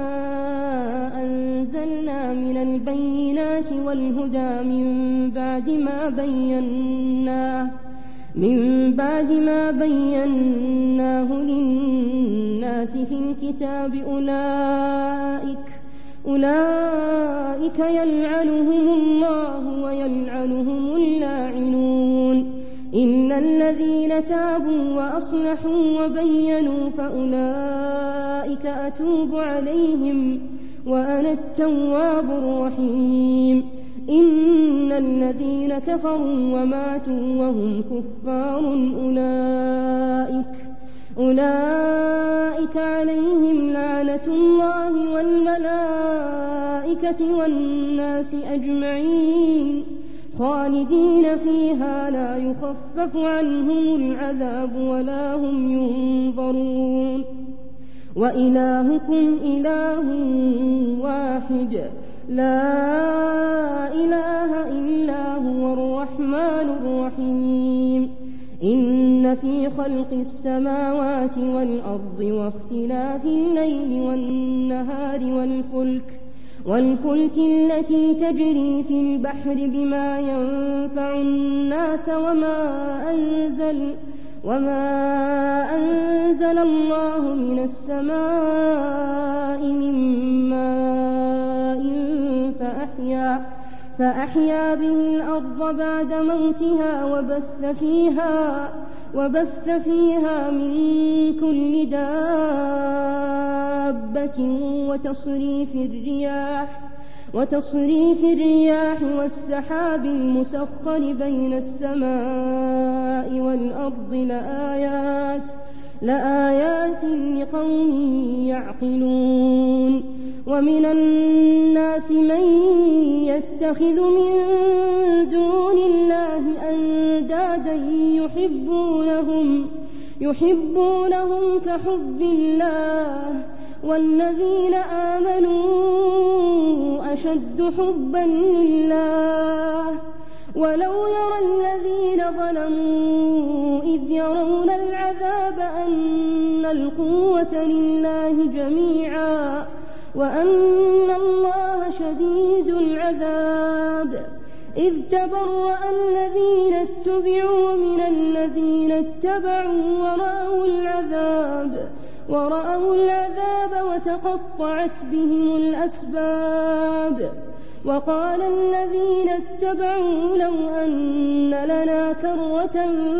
أنزلنا من البينات والهدى من بعد ما بيناه من بعد ما بيناه للناس في الكتاب أولئك أولئك يلعنهم الله ويلعنهم اللاعنون إلا الذين تابوا وأصلحوا وبينوا فأولئك أتوب عليهم وأنا التواب الرحيم إن الذين كفروا وماتوا وهم كفار أولئك أولئك عليهم لعنة الله والملائكة والناس أجمعين خالدين فيها لا يخفف عنهم العذاب ولا هم ينظرون وإلهكم إله واحد لا إله إلا هو الرحمن الرحيم إن في خلق السماوات والأرض واختلاف الليل والنهار والفلك والفلك التي تجري في البحر بما ينفع الناس وما أنزل وما أنزل الله من السماء من ماء فأحيا فأحيا به الأرض بعد موتها وبث فيها وبث فيها من كل دابة وتصريف الرياح وتصريف الرياح والسحاب المسخر بين السماء والأرض لآيات لآيات لقوم يعقلون ومن الناس من يتخذ من دون الله أندادا يحبونهم يحبونهم كحب الله والذين آمنوا أشد حبا لله ولو يرى الذين ظلموا إذ يرون العذاب أن القوة لله جميعا وأن الله شديد العذاب إذ تبرأ الذين اتبعوا من الذين اتبعوا ورأوا العذاب ورأوا العذاب وتقطعت بهم الأسباب. وقال الذين اتبعوا لو أن لنا كرة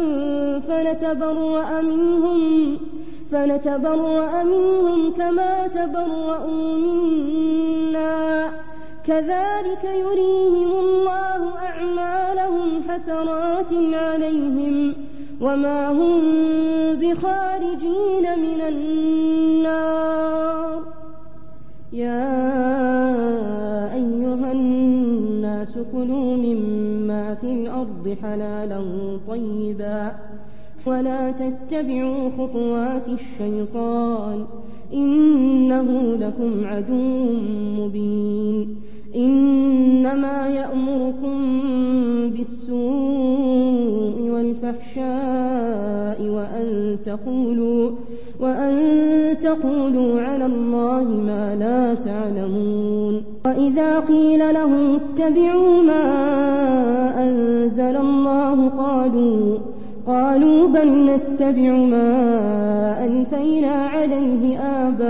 فنتبرأ منهم, فنتبرأ منهم كما تبرأوا منا كذلك يريهم الله أعمالهم حسرات عليهم وما هم بخارجين من النار. يا أيها الناس كلوا مما في الأرض حلالا طيبا ولا تتبعوا خطوات الشيطان إنه لكم عدو مبين. إنما يأمركم بالسوء والفحشاء وأن تقولوا, وأن تقولوا على الله ما لا تعلمون. وإذا قيل لهم اتبعوا ما أنزل الله قالوا قالوا بل نتبع ما ألفينا عليه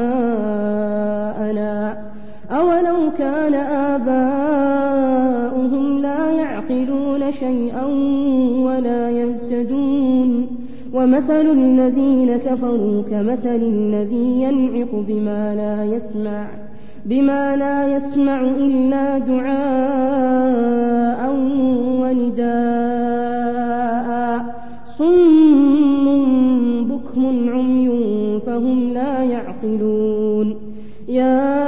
آباءنا أولو كان آباؤهم لا يعقلون شيئا ولا يهتدون. ومثل الذين كفروا كمثل الذي ينعق بما لا يسمع بما لا يسمع إلا دعاء ونداء صم بكم عمي فهم لا يعقلون. يا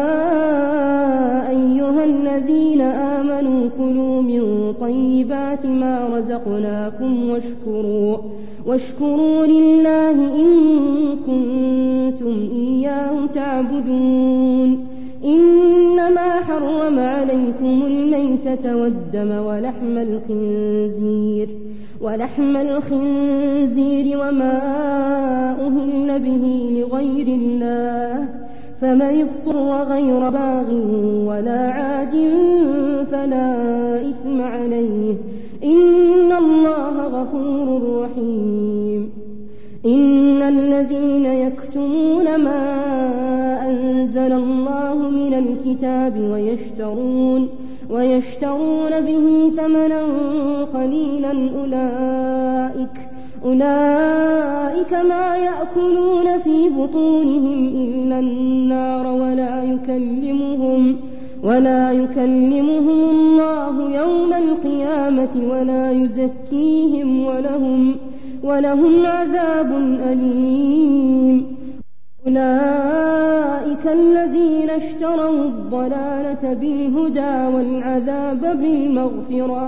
أيها الذين آمنوا كلوا من طيبات ما رزقناكم واشكروا, واشكروا لله إن كنتم إياه تعبدون. إنما حرم عليكم الميتة والدم ولحم الخنزير ولحم الخنزير وما أهل به لغير الله فمن اضطر غير باغ ولا عاد فلا إثم عليه إن الله غفور رحيم. إن الذين يكتمون ما أنزل الله من الكتاب ويشترون ويشترون به ثمنا قليلا أولئك أولئك ما يأكلون في بطونهم إلا النار ولا يكلمهم ولا يكلمهم الله يوم القيامة ولا يزكيهم ولهم ولهم عذاب أليم. أولئك الذين اشتروا الضلالة بالهدى والعذاب بالمغفرة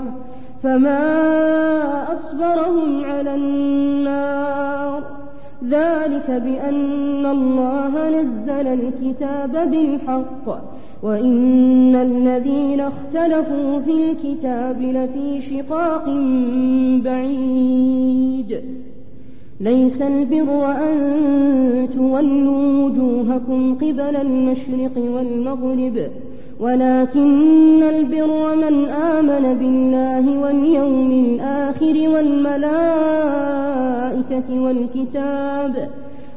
فما أصبرهم على النار ذلك بأن الله نزل الكتاب بالحق وإن الذين اختلفوا في الكتاب لفي شقاق بعيد. ليس البر أن تولوا وجوهكم قبل المشرق والمغرب ولكن البر من آمن بالله واليوم الآخر والملائكة والكتاب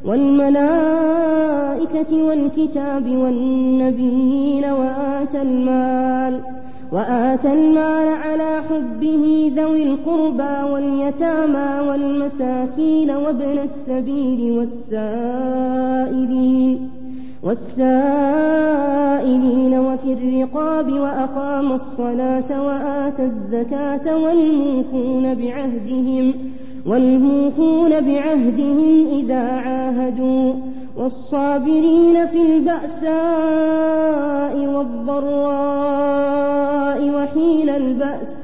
والملائكة والكتاب والنبيين وآتى المال وآتى المال على حبه ذوي القربى واليتامى والمساكين وابن السبيل والسائلين والسائلين وفي الرقاب وأقام الصلاة وآتى الزكاة والموفون بعهدهم والموفون بعهدهم إذا عاهدوا والصابرين في البأساء والضراء وحين البأس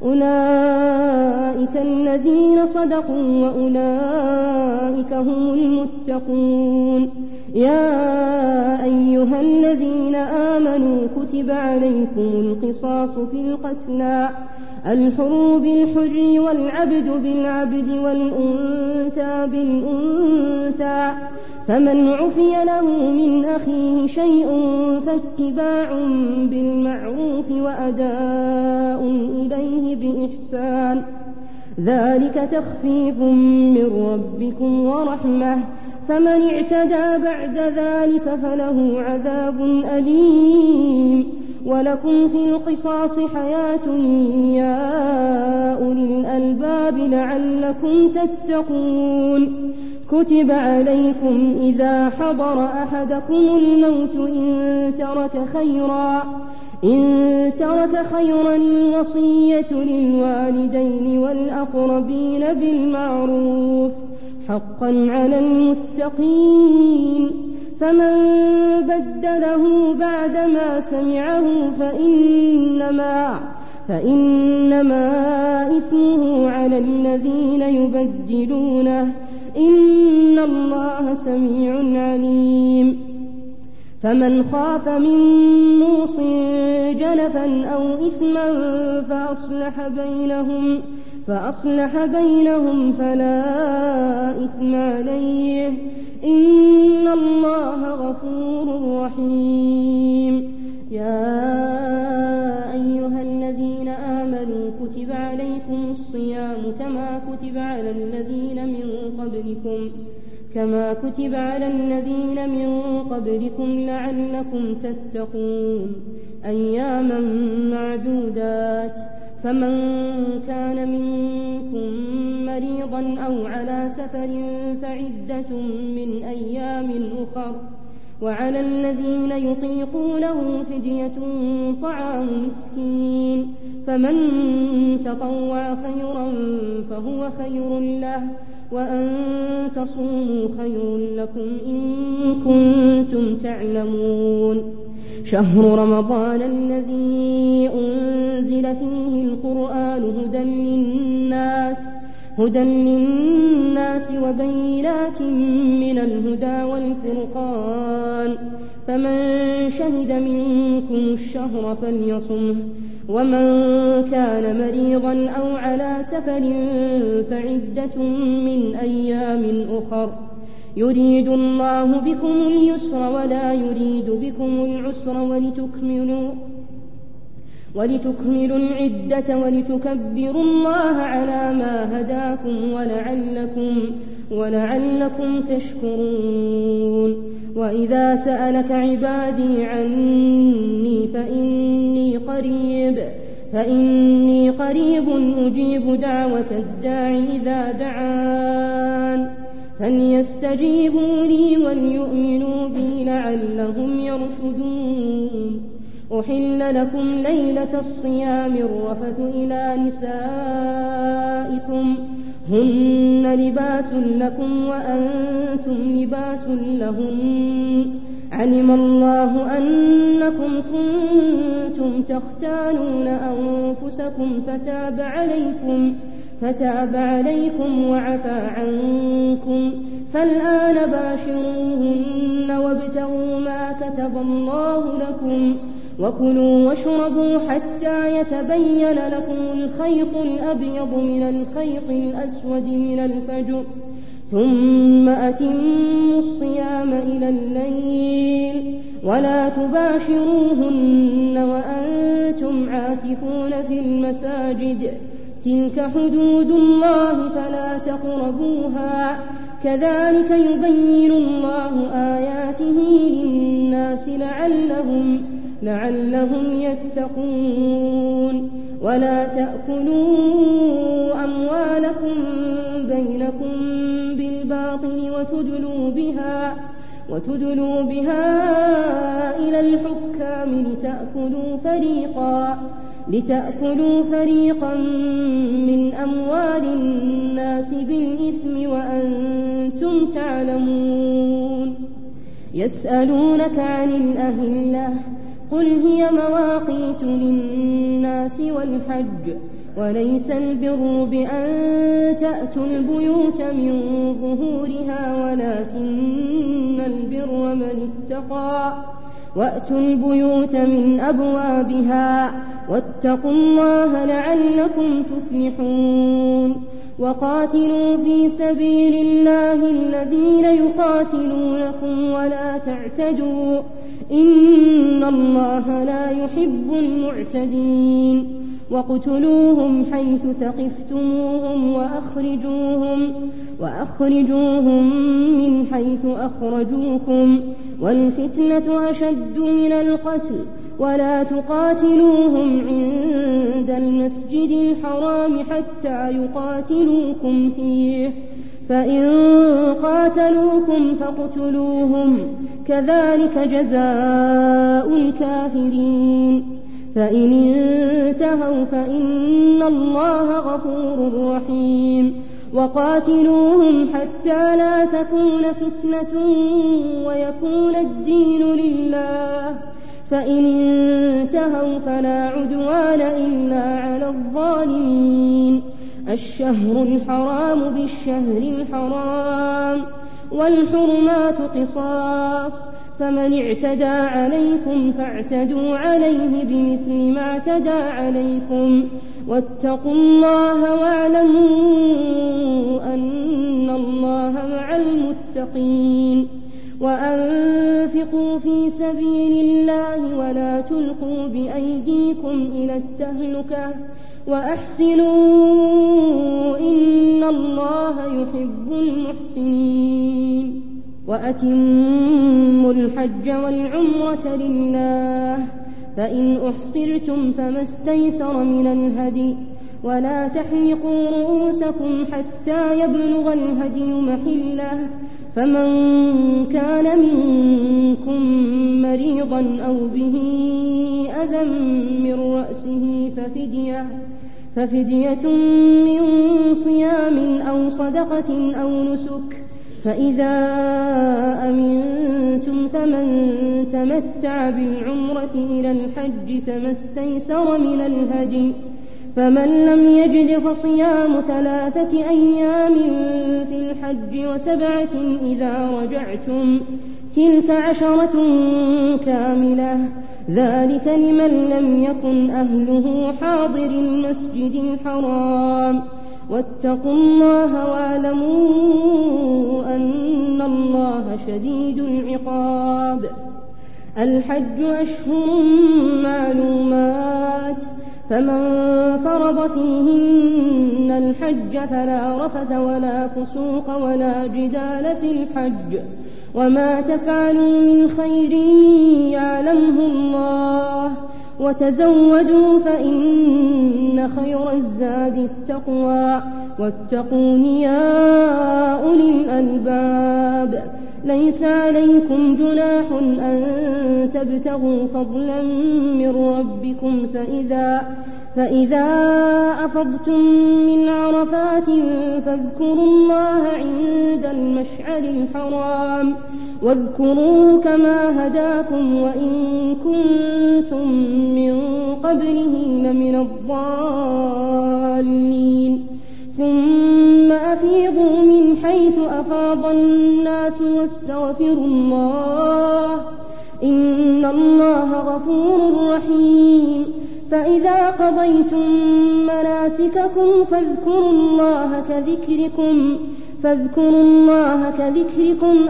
أولئك الذين صدقوا وأولئك هم المتقون. يا أيها الذين آمنوا كتب عليكم القصاص في القتلى الحر بالحر والعبد بالعبد والأنثى بالأنثى فمن عفي له من أخيه شيء فاتباع بالمعروف وأداء إليه بإحسان ذلك تخفيف من ربكم ورحمة فمن اعتدى بعد ذلك فله عذاب أليم. ولكم في القصاص حياة يا أولي الألباب لعلكم تتقون. كتب عليكم إذا حضر أحدكم الموت إن ترك خيرا إن ترك خيرا الوصية للوالدين والأقربين بالمعروف حقا على المتقين. فمن بدله بعدما سمعه فإنما فإنما إثمه على الذين يبدلونه إن الله سميع عليم. فمن خاف من موص جنفا أو إثما فأصلح بينهم فأصلح بينهم فلا إثم عليه إن الله غفور رحيم. يا أيها الذين آمنوا كتب عليكم الصيام كما كتب على الذين من قبلكم كما كتب على الذين من قبلكم لعلكم تتقون أياما معدودات. فمن كان منكم مريضا أو على سفر فعدة من أيام أخر. وعلى الذين يطيقونه فدية طعام مسكين. فمن تطوع خيرا فهو خير له وأن تصوموا خير لكم إن كنتم تعلمون. شهر رمضان الذي أنزل فيه القرآن هدى للناس هدى للناس وبينات من الهدى والفرقان. فمن شهد منكم الشهر فليصمه ومن كان مريضا أو على سفر فعدة من أيام أخر. يريد الله بكم اليسر ولا يريد بكم العسر ولتكملوا ولتكملوا العدة ولتكبروا الله على ما هداكم ولعلكم ولعلكم تشكرون. وإذا سألك عبادي عني فإني قريب فإني قريب أجيب دعوة الداع إذا دعان فليستجيبوا لي وليؤمنوا بي لعلهم يرشدون. أحل لكم ليلة الصيام الرفث إلى نسائكم هن لباس لكم وأنتم لباس لهن. علم الله أنكم كنتم تختانون أنفسكم فتاب عليكم فتاب عليكم وعفى عنكم فالآن باشروهن وابتغوا ما كتب الله لكم وكلوا واشربوا حتى يتبين لكم الخيط الأبيض من الخيط الأسود من الفجر ثم أتموا الصيام إلى الليل ولا تباشروهن وأنتم عاكفون في المساجد تلك حدود الله فلا تقربوها كذلك يبين الله آياته للناس لعلهم لعلهم يتقون. ولا تأكلوا أموالكم بينكم بالباطل وتدلوا بها وتدلوا بها إلى الحكام لتأكلوا فريقا لتأكلوا فريقا من أموال الناس بالإثم وأنتم تعلمون. يسألونك عن الأهلة قل هي مواقيت للناس والحج وليس البر بأن تأتوا البيوت من ظهورها ولكن البر من اتقى وأتوا البيوت من أبوابها واتقوا الله لعلكم تفلحون. وقاتلوا في سبيل الله الذين يقاتلونكم ولا تعتدوا إن الله لا يحب المعتدين. واقتلوهم حيث ثقفتموهم وأخرجوهم, وأخرجوهم من حيث أخرجوكم والفتنة أشد من القتل ولا تقاتلوهم عند المسجد الحرام حتى يقاتلوكم فيه فإن قاتلوكم فاقتلوهم كذلك جزاء الكافرين فإن انتهوا فإن الله غفور رحيم وقاتلوهم حتى لا تكون فتنة ويكون الدين لله فإن انتهوا فلا عدوان إلا على الظالمين الشهر الحرام بالشهر الحرام والحرمات قصاص فمن اعتدى عليكم فاعتدوا عليه بمثل ما اعتدى عليكم واتقوا الله واعلموا أن الله مع المتقين وأنفقوا في سبيل الله ولا تلقوا بأيديكم إلى التهلكة وأحسنوا إن الله يحب المحسنين وأتموا الحج والعمرة لله فإن أحصرتم فما استيسر من الهدي ولا تحلقوا رؤوسكم حتى يبلغ الهدي محله فمن كان منكم مريضا أو به أذى من رأسه ففدية, ففدية من صيام أو صدقة أو نسك فإذا أمنتم فمن تمتع بالعمرة إلى الحج فما استيسر من الهدي فمن لم يجد فصيام ثلاثة أيام في الحج وسبعة إذا رجعتم تلك عشرة كاملة ذلك لمن لم يكن أهله حاضر المسجد الحرام واتقوا الله واعلموا أن الله شديد العقاب الحج أشهر معلومات فمن فرض فيهن الحج فلا رفث ولا فسوق ولا جدال في الحج وما تفعلوا من خير يعلمه الله وتزودوا فإن خير الزاد التقوى واتقون يا أولي الألباب ليس عليكم جناح أن تبتغوا فضلا من ربكم فإذا, فإذا أفضتم من عرفات فاذكروا الله عند المشعر الحرام واذكروه كما هداكم وإن كنتم من قبله لمن الضالين ثم أفيضوا من حيث أفاض الناس واستغفروا الله إن الله غفور رحيم فإذا قضيتم مناسككم فاذكروا الله كذكركم فاذكروا الله كذكركم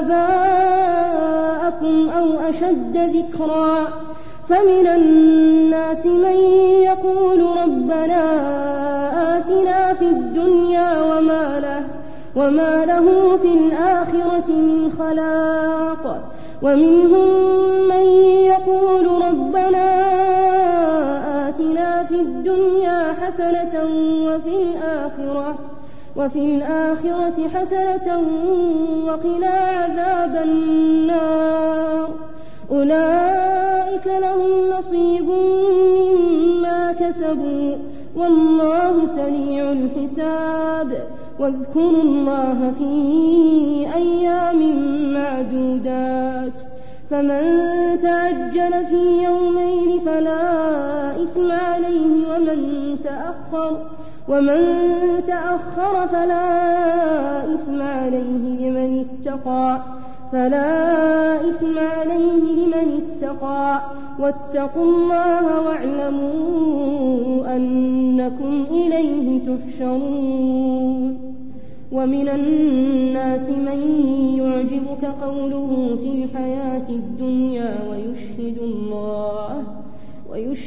آباءكم أو أشد ذكرا فمن الناس من يقول ربنا آتنا في الدنيا وما له, وما له في الآخرة من خلاق ومنهم من يقول ربنا آتنا في الدنيا حسنة وفي الآخرة وفي الآخرة حسنة وقنا عذاب النار أولئك لهم نصيب مما كسبوا والله سريع الحساب واذكروا الله في أيام معدودات فمن تعجل في يومين فلا إثم عليه ومن تأخر ومن تأخر فلا إثم عليه لمن اتقى فلا إثم عليه لمن اتقى واتقوا الله واعلموا أنكم إليه تحشرون ومن الناس من يعجبك قوله في الحياة الدنيا ويشهد الله ويشهد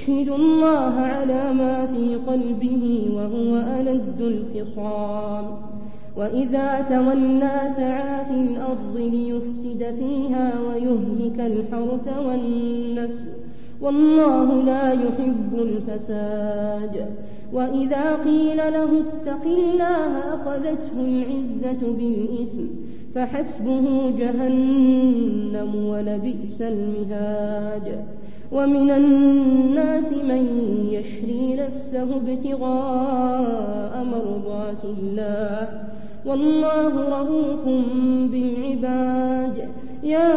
يشهد الله على ما في قلبه وهو ألد الخصام وإذا تولى سعى في الأرض ليفسد فيها ويهلك الحرث والنسل والله لا يحب الفساد وإذا قيل له اتق الله أخذته العزة بالإثم فحسبه جهنم ولبئس المهاد ومن الناس من يشري نفسه ابتغاء مرضات الله والله رؤوف بالعباد يا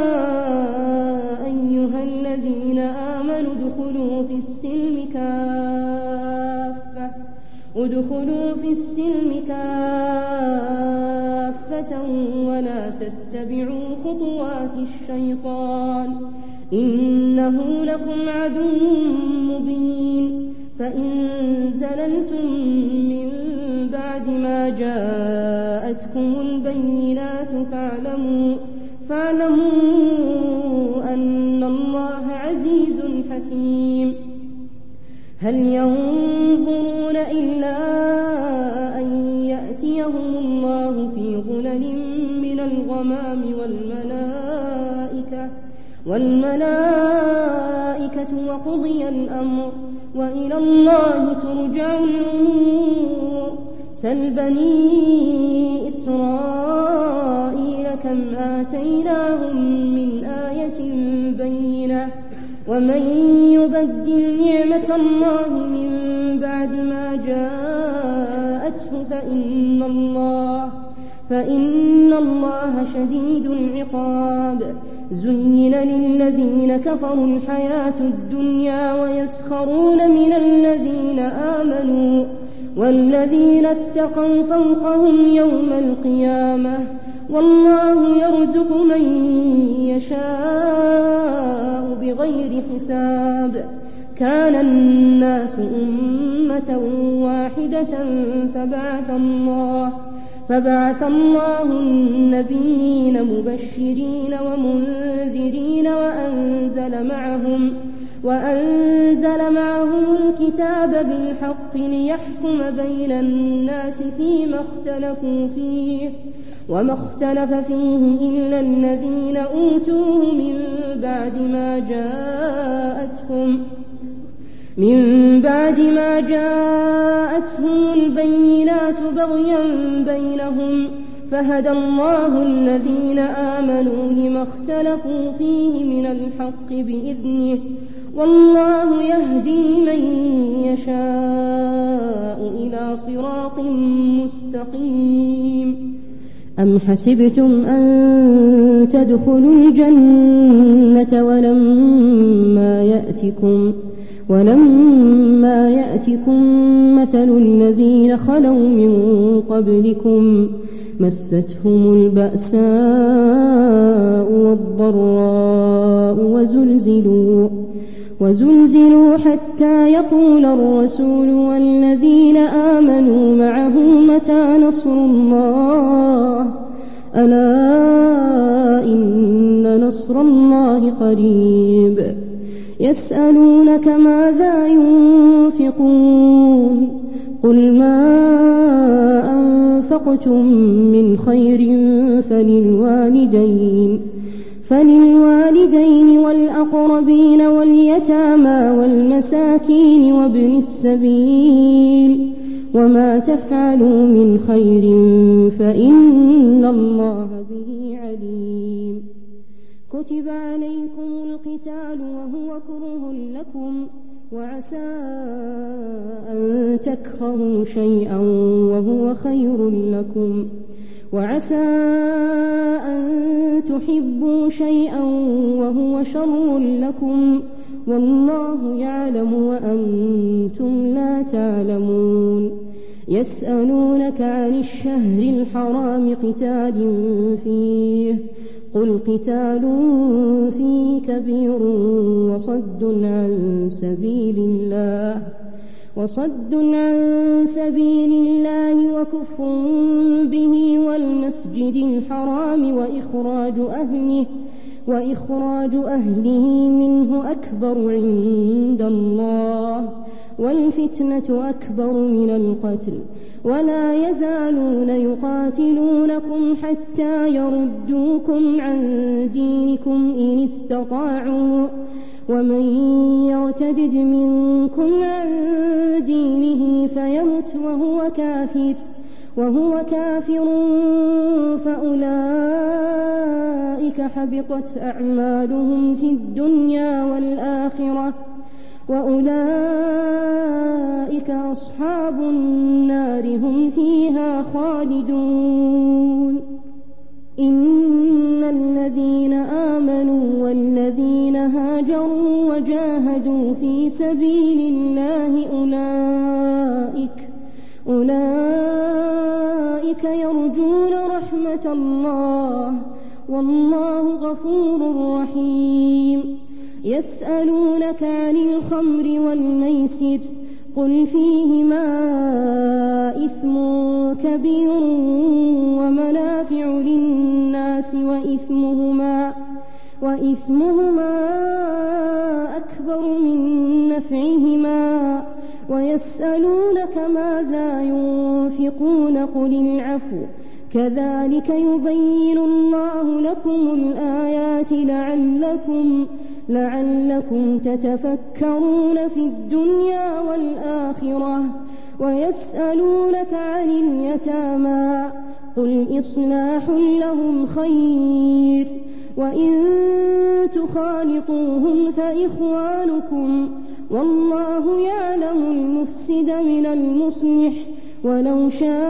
أيها الذين آمنوا ادخلوا في السلم كافة ادخلوا في السلم كافة ولا تتبعوا خطوات الشيطان إنه لكم عدو مبين فإن زللتم من بعد ما جاءتكم البينات فاعلموا فاعلموا أن الله عزيز حكيم هل ينظرون إلا أن يأتيهم الله في ظلل من الغمام والملائكة والملائكة وقضي الأمر وإلى الله ترجع الأمور سل بني إسرائيل كم آتيناهم من آية بينة ومن يبدل نعمة الله من بعد ما جاءته فإن الله فإن الله شديد العقاب زين للذين كفروا الحياة الدنيا ويسخرون من الذين آمنوا والذين اتقوا فوقهم يوم القيامة والله يرزق من يشاء بغير حساب كان الناس أمة واحدة فبعث الله فبعث الله النبيين مبشرين ومنذرين وأنزل معهم وأنزل معهم الكتاب بالحق ليحكم بين الناس فيما اختلفوا فيه وما اختلف فيه إلا الذين أوتوه من بعد ما جاءتهم من بعد ما جاءتهم البينات بغيا بينهم فهدى الله الذين آمنوا لما اختلفوا فيه من الحق بإذنه والله يهدي من يشاء إلى صراط مستقيم أم حسبتم أن تدخلوا الجنة ولما يأتكم ولما يأتكم مثل الذين خلوا من قبلكم مستهم البأساء والضراء وزلزلوا وزلزلوا حتى يقول الرسول والذين آمنوا معه متى نصر الله ألا إن نصر الله قريب يسألونك ماذا ينفقون قل ما أنفقتم من خير فللوالدين فللوالدين والأقربين واليتامى والمساكين وابن السبيل وما تفعلوا من خير فإن الله به عليم كتب عليكم القتال وهو كره لكم وعسى أن تكرهوا شيئا وهو خير لكم وعسى أن تحبوا شيئا وهو شر لكم والله يعلم وأنتم لا تعلمون يسألونك عن الشهر الحرام قتال فيه قل قتال فيه كبير وصد عن سبيل الله وصد عن سبيل الله وكفر به والمسجد الحرام وإخراج أهله وإخراج أهله منه أكبر عند الله، والفتنة أكبر من القتل. ولا يزالون يقاتلونكم حتى يردوكم عن دينكم إن استطاعوا، ومن يرتدد منكم عن دينه فيمت وهو كافر وهو كافر فأولئك حبطت أعمالهم في الدنيا والآخرة، وأولئك أصحاب النار هم فيها خالدون. إن الذين آمنوا والذين هاجروا وجاهدوا في سبيل الله أولئك أولئك يرجون رحمة الله، والله غفور رحيم. يسألونك عن الخمر والميسر، قل فيهما إثم كبير ومنافع للناس وإثمهما, وإثمهما أكبر من نفعهما، ويسألونك ماذا ينفقون قل العفو، كذلك يبين الله لكم الآيات لعلكم لعلكم تتفكرون في الدنيا والآخرة. ويسألونك عن اليتامى، قل إصلاح لهم خير، وإن تخالطوهم فإخوانكم، والله يعلم المفسد من المصلح، ولو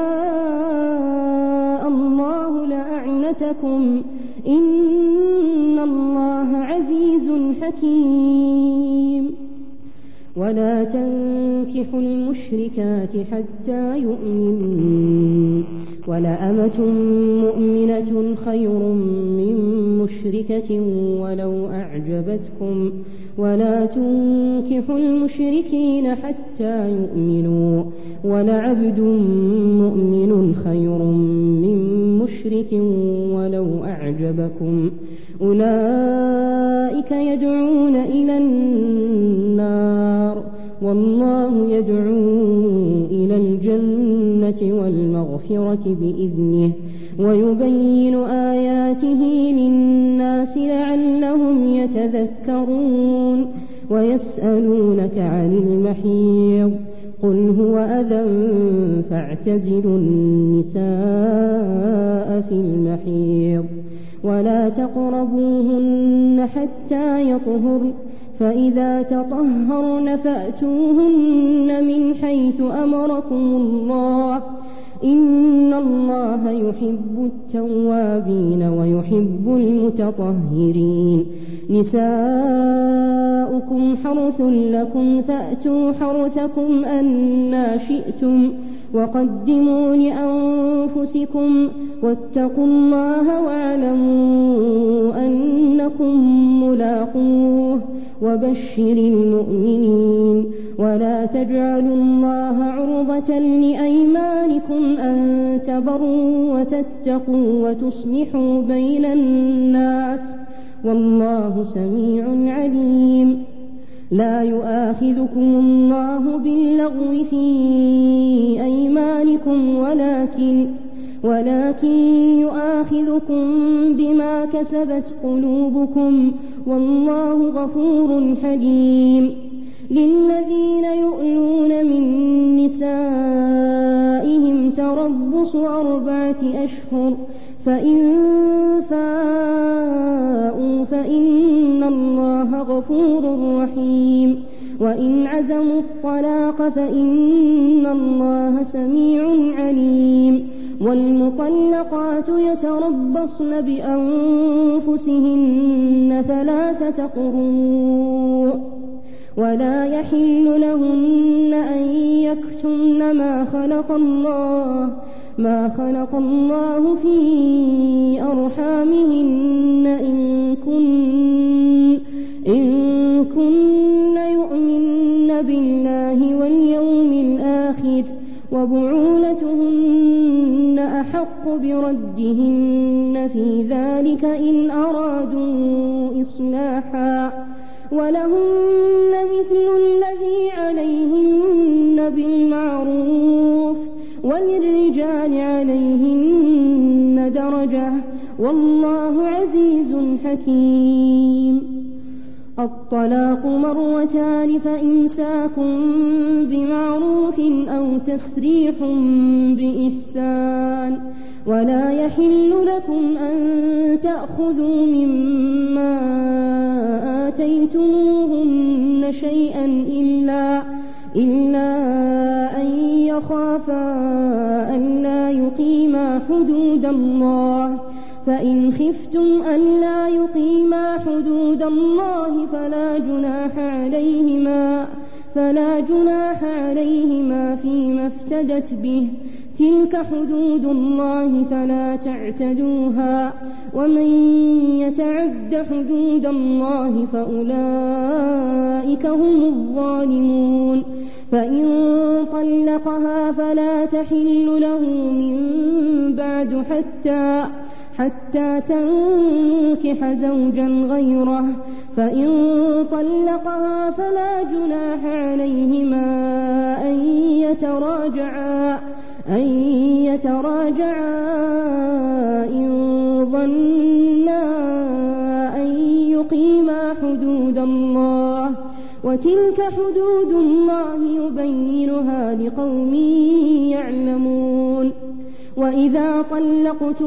شاء الله لأعنتكم، إن الله عزيز حكيم. ولا تنكحوا المشركات حتى يؤمنوا، ولأمة مؤمنة خير من مشركة ولو أعجبتكم، ولا تنكحوا المشركين حتى يؤمنوا، ولعبد مؤمن خير من مشرك ولو أعجبكم، أولئك يدعون إلى النار، والله يدعو إلى الجنة والمغفرة بإذنه، ويبين آياته للناس لعلهم يتذكرون. ويسألونك عن المحيض، قل هو أذى فاعتزلوا النساء في المحيض، ولا تقربوهن حتى يطهرن، فإذا تطهرن فأتوهن من حيث أمركم الله، إن الله يحب التوابين ويحب المتطهرين. نساؤكم حرث لكم فأتوا حرثكم أنى شئتم، وقدموا لأنفسكم، واتقوا الله واعلموا أنكم ملاقوه، وبشر المؤمنين. ولا تجعلوا الله عرضة لأيمانكم أن تبروا وتتقوا وتصلحوا بين الناس، والله سميع عليم. لا يؤاخذكم الله باللغو في أيمانكم، ولكن ولكن يؤاخذكم بما كسبت قلوبكم، والله غفور حليم. للذين يؤلون من نسائهم تربص أربعة أشهر، فإن فاءوا فإن الله غفور رحيم، وإن عزموا الطلاق فإن الله سميع عليم. والمطلقات يتربصن بأنفسهن ثلاثة قروء، ولا يحل لهن أن يكتمن ما خلق الله ما خلق الله في أرحامهن إن كن إن كن يؤمن بالله واليوم الآخر، وبعولتهن أحق بردهن في ذلك إن أرادوا إصلاحا ولهن مثل الذي عليهن بالمعروف وللرجال عليهن درجة والله عزيز حكيم. الطلاق مرتان فإمساك بمعروف أو تسريح بإحسان ولا يحل لكم أن تأخذوا مما آتيتموهن شيئا إلا, إلا أن يخافا ألا يقيما حدود الله فإن خفتم ألا يقيما حدود الله فلا جناح عليهما فلا جناح عليهما فيما افتدت به تلك حدود الله فلا تعتدوها ومن يتعد حدود الله فأولئك هم الظالمون. فإن طلقها فلا تحل له من بعد حتى حتى تنكح زوجا غيره فإن طلقها فلا جناح عليهما أن يتراجعا أن يتراجعا إن ظنا أن يقيما حدود الله وتلك حدود الله يبينها لقوم يعلمون. وإذا طلقتم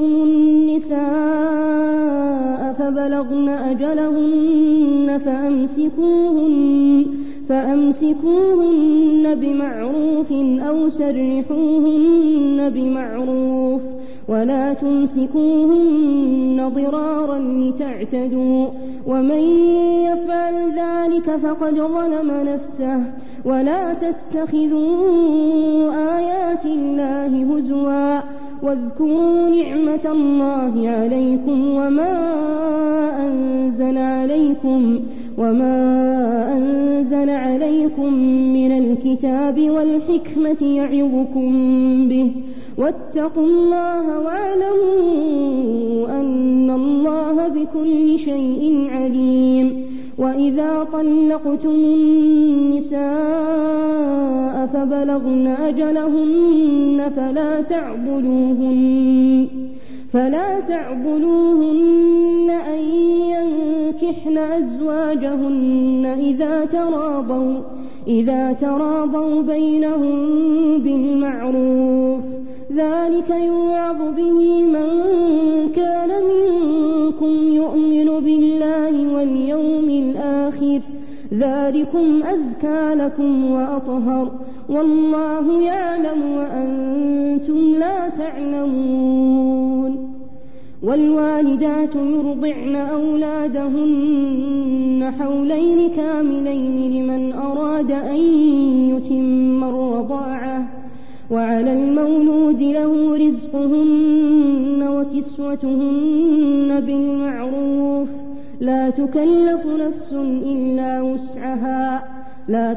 النساء فبلغن أجلهن فأمسكوهن, فأمسكوهن بمعروف أو سرحوهن بمعروف ولا تمسكوهن ضرارا لتعتدوا ومن يفعل ذلك فقد ظلم نفسه. ولا تتخذوا آيات الله هزوا واذكروا نعمة الله عليكم وما أنزل عليكم وما أنزل عليكم من الكتاب والحكمة يعظكم به واتقوا الله واعلموا أن الله بكل شيء عليم. وإذا طلقتم النساء فبلغن أجلهن فلا تعضلوهن فلا تعضلوهن أن ينكحن أزواجهن إذا تراضوا إذا تراضوا بينهم بالمعروف ذلك يوعظ به من كان منكم يؤمن بالله واليوم الآخر ذلكم أزكى لكم وأطهر والله يعلم وأنتم لا تعلمون. والوالدات يرضعن أولادهن حولين كاملين لمن أراد أن يتم الرضاعة وعلى المولود له رزقهن وكسوتهن بالمعروف لا تكلف نفس إلا وسعها لا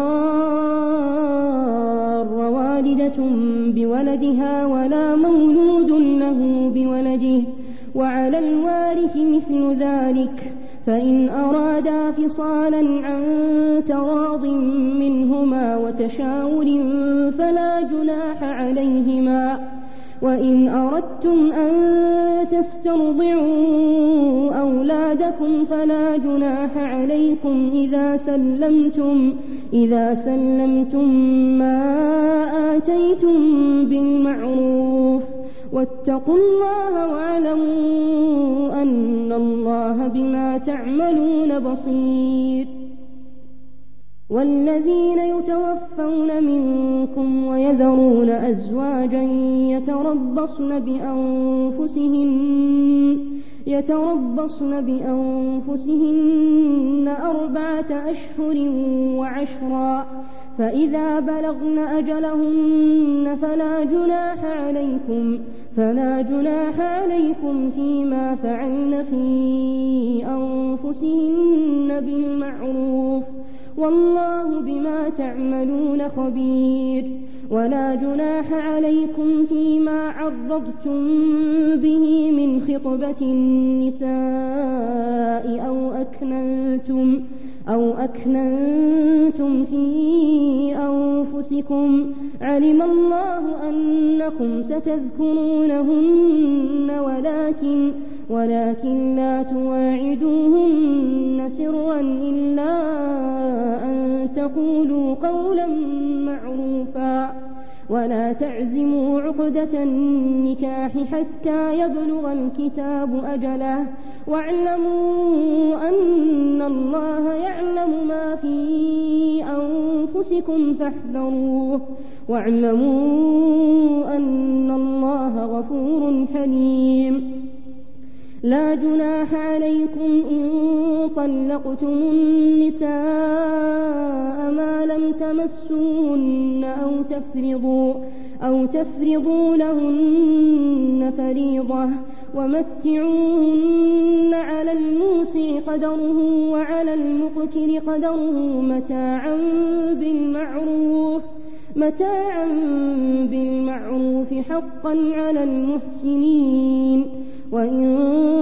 تضار والدة بولدها ولا مولود له بولده وعلى الوارث مثل ذلك فإن أرادا فصالا عن تراض منهما وتشاور فلا جناح عليهما. وإن أردتم أن تسترضعوا أولادكم فلا جناح عليكم إذا سلمتم إذا سلمتم ما آتيتم بالمعروف واتقوا الله واعلموا أن الله بما تعملون بصير. والذين يتوفون منكم ويذرون أزواجا يتربصن بأنفسهن يتربصن بأنفسهن أربعة أشهر وعشرا فإذا بلغن أجلهن فلا جناح عليكم فلا جناح عليكم فيما فعلن في أنفسهن بالمعروف والله بما تعملون خبير. ولا جناح عليكم فيما عرضتم به من خطبة النساء أو أكننتم أو أكننتم في أنفسكم علم الله أنكم ستذكرونهن ولكن ولكن لا تواعدوهن سرا إلا أن تقولوا قولا معروفا ولا تعزموا عقدة النكاح حتى يبلغ الكتاب أجله واعلموا أن الله يعلم ما في أنفسكم فاحذروه واعلموا أن الله غفور حليم. لا جناح عليكم إن طلقتم النساء ما لم تمسوهن أو تفرضوا أو تفرضوا لهن فريضة ومتعوهن على الموسع قدره وعلى المقتر قدره متاعا بالمعروف متاعا بالمعروف حقا على المحسنين. وإن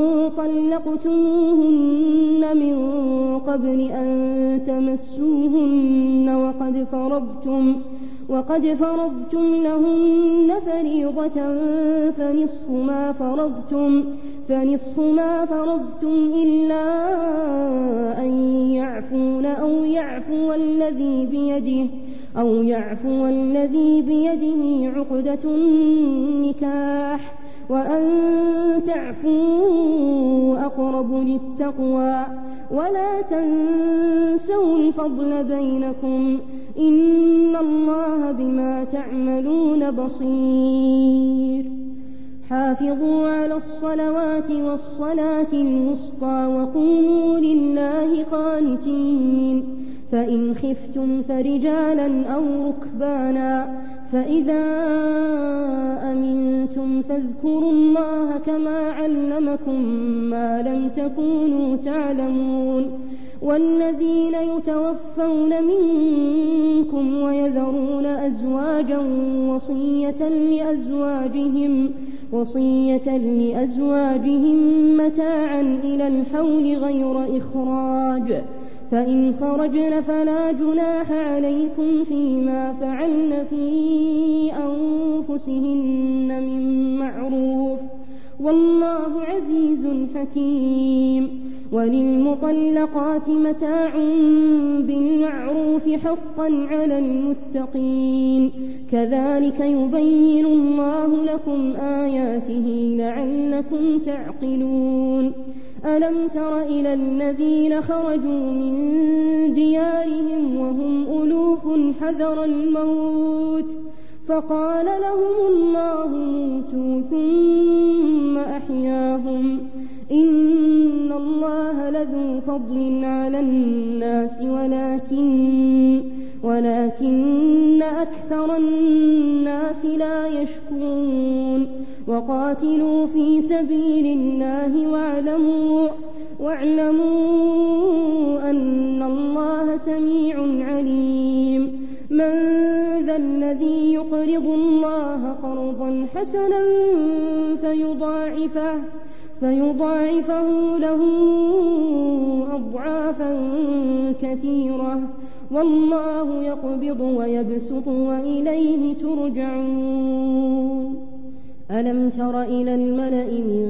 طلقتموهن من قبل أن تمسوهن وقد فرضتم وقد فرضتم لهن فريضة فنصف ما فرضتم فنصف ما فرضتم إلا أن يعفون أو يعفو الذي بيده أو يعفو الذي بيده عقدة النكاح وأن تعفوا أقرب للتقوى ولا تنسوا الفضل بينكم إن الله بما تعملون بصير. حافظوا على الصلوات والصلاة الوسطى وقوموا لله قانتين. فإن خفتم فرجالا أو ركبانا فإذا أمنتم فاذكروا الله كما علمكم ما لم تكونوا تعلمون. والذين يتوفون منكم ويذرون أزواجا وصية لأزواجهم وصية لأزواجهم متاعا إلى الحول غير إخراج فإن خرجن فلا جناح عليكم فيما فعلن في أنفسهن من معروف والله عزيز حكيم. وللمطلقات متاع بالمعروف حقا على المتقين كذلك يبين الله لكم آياته لعلكم تعقلون. ألم تر إلى الذين خرجوا من ديارهم وهم ألوف حذر الموت فقال لهم الله موتوا ثم أحياهم إن الله لذو فضل على الناس ولكن ولكن أكثر الناس لا يشكرون. وقاتلوا في سبيل الله واعلموا واعلموا أن الله سميع عليم. من ذا الذي يقرض الله قرضا حسنا فيضاعفه فيضاعفه له أضعافا كثيرة والله يقبض ويبسط وإليه ترجعون. ألم تر إلى الملأ من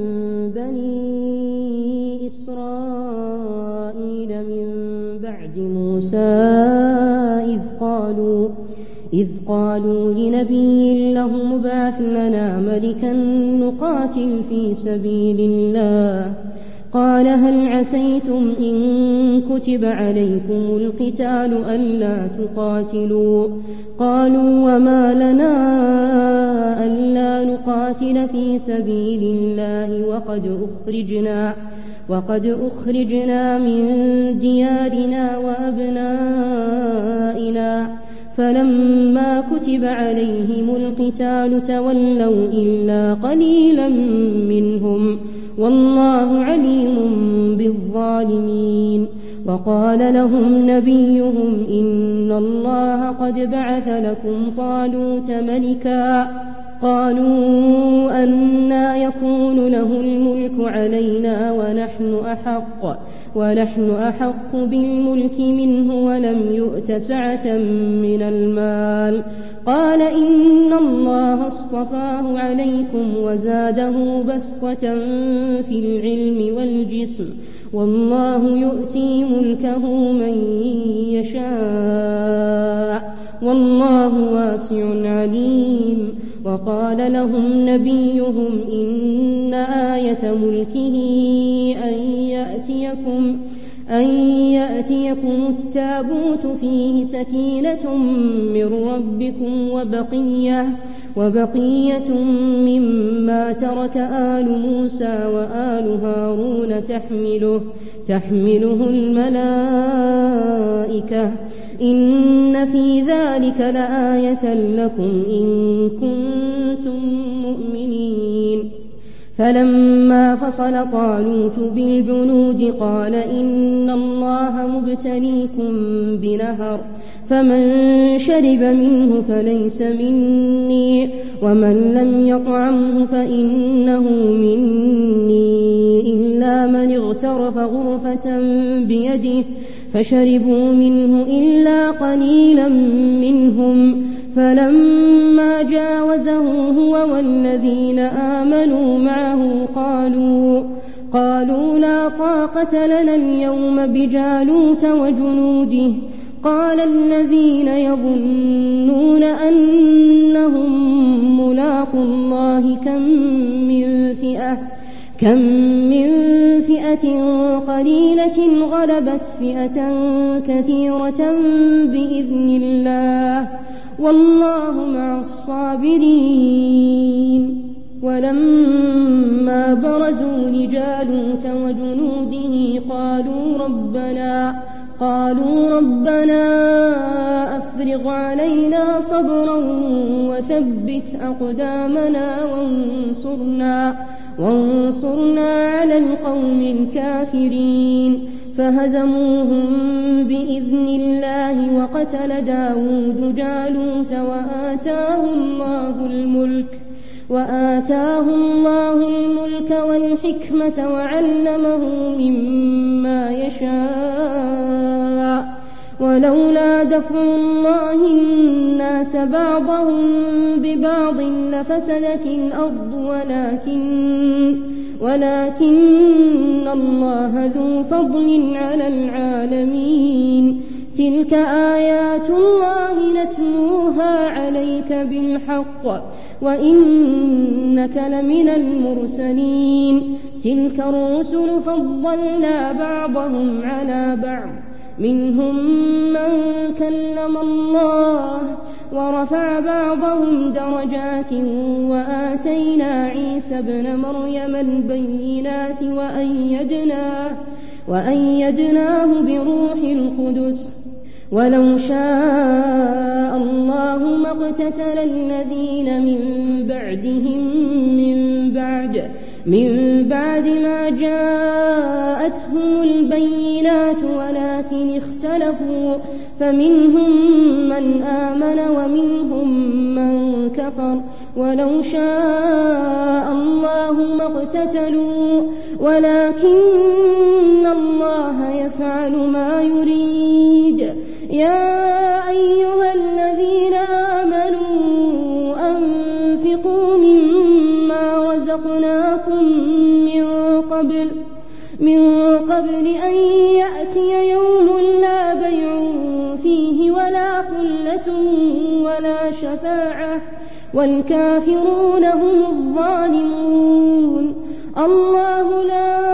بني إسرائيل من بعد موسى إذ قالوا إذ قالوا لنبي له ابعث لنا ملكا نقاتل في سبيل الله قال هل عسيتم إن كتب عليكم القتال ألا تقاتلوا قالوا وما لنا ألا نقاتل في سبيل الله وقد أخرجنا وقد أخرجنا من ديارنا وأبنائنا فلما كتب عليهم القتال تولوا إلا قليلا منهم والله عليم بالظالمين. وقال لهم نبيهم إن الله قد بعث لكم طالوت ملكا قالوا أنى يكون له الملك علينا ونحن أحق ونحن أحق بالملك منه ولم يؤت سعة من المال قال إن الله اصطفاه عليكم وزاده بسطة في العلم والجسم والله يؤتي ملكه من يشاء والله واسع عليم وقال لهم نبيهم إن آية ملكه أن يأتيكم أن يأتيكم التابوت فيه سكينة من ربكم وبقية وبقية مما ترك آل موسى وآل هارون تحمله تحمله الملائكة إن في ذلك لآية لكم إن كنتم مؤمنين فلما فصل طالوت بالجنود قال إن الله مبتليكم بنهر فمن شرب منه فليس مني ومن لم يطعمه فإنه مني إلا من اغترف غرفة بيده فشربوا منه إلا قليلا منهم فلما جاوزه هو والذين آمنوا معه قالوا قالوا لا طاقة لنا اليوم بجالوت وجنوده قال الذين يظنون أنهم ملاقوا الله كم من فئة كم من فئة قليلة غلبت فئة كثيرة بإذن الله والله مع الصابرين ولما برزوا لجالوت وجنوده قالوا ربنا قالوا ربنا أفرغ علينا صبرا وثبت أقدامنا وانصرنا وانصرنا على القوم الكافرين فهزموهم بإذن الله وقتل داود جالوت وآتاه الله الملك وآتاه الله الملك والحكمة وعلمه مما يشاء ولولا دفع الله الناس بعضهم ببعض لفسدت الأرض ولكن ولكن الله ذو فضل على العالمين تلك آيات الله نتلوها عليك بالحق وإنك لمن المرسلين تلك الرسل فضلنا بعضهم على بعض منهم من كلم الله ورفع بعضهم درجات وآتينا عيسى ابن مريم البينات وأيدناه, وأيدناه بروح القدس ولو شاء الله ما اقتتل الذين من بعدهم من بعد من بعد ما جاءتهم البينات ولكن اختلفوا فمنهم من آمن ومنهم من كفر ولو شاء الله ما اقتتلوا ولكن الله يفعل ما يريد يا أيها الذين آمنوا أنفقوا مما رزقناكم من قبل من قبل أن يأتي يوم لا بيع فيه ولا خلة ولا شفاعة والكافرون هم الظالمون الله لا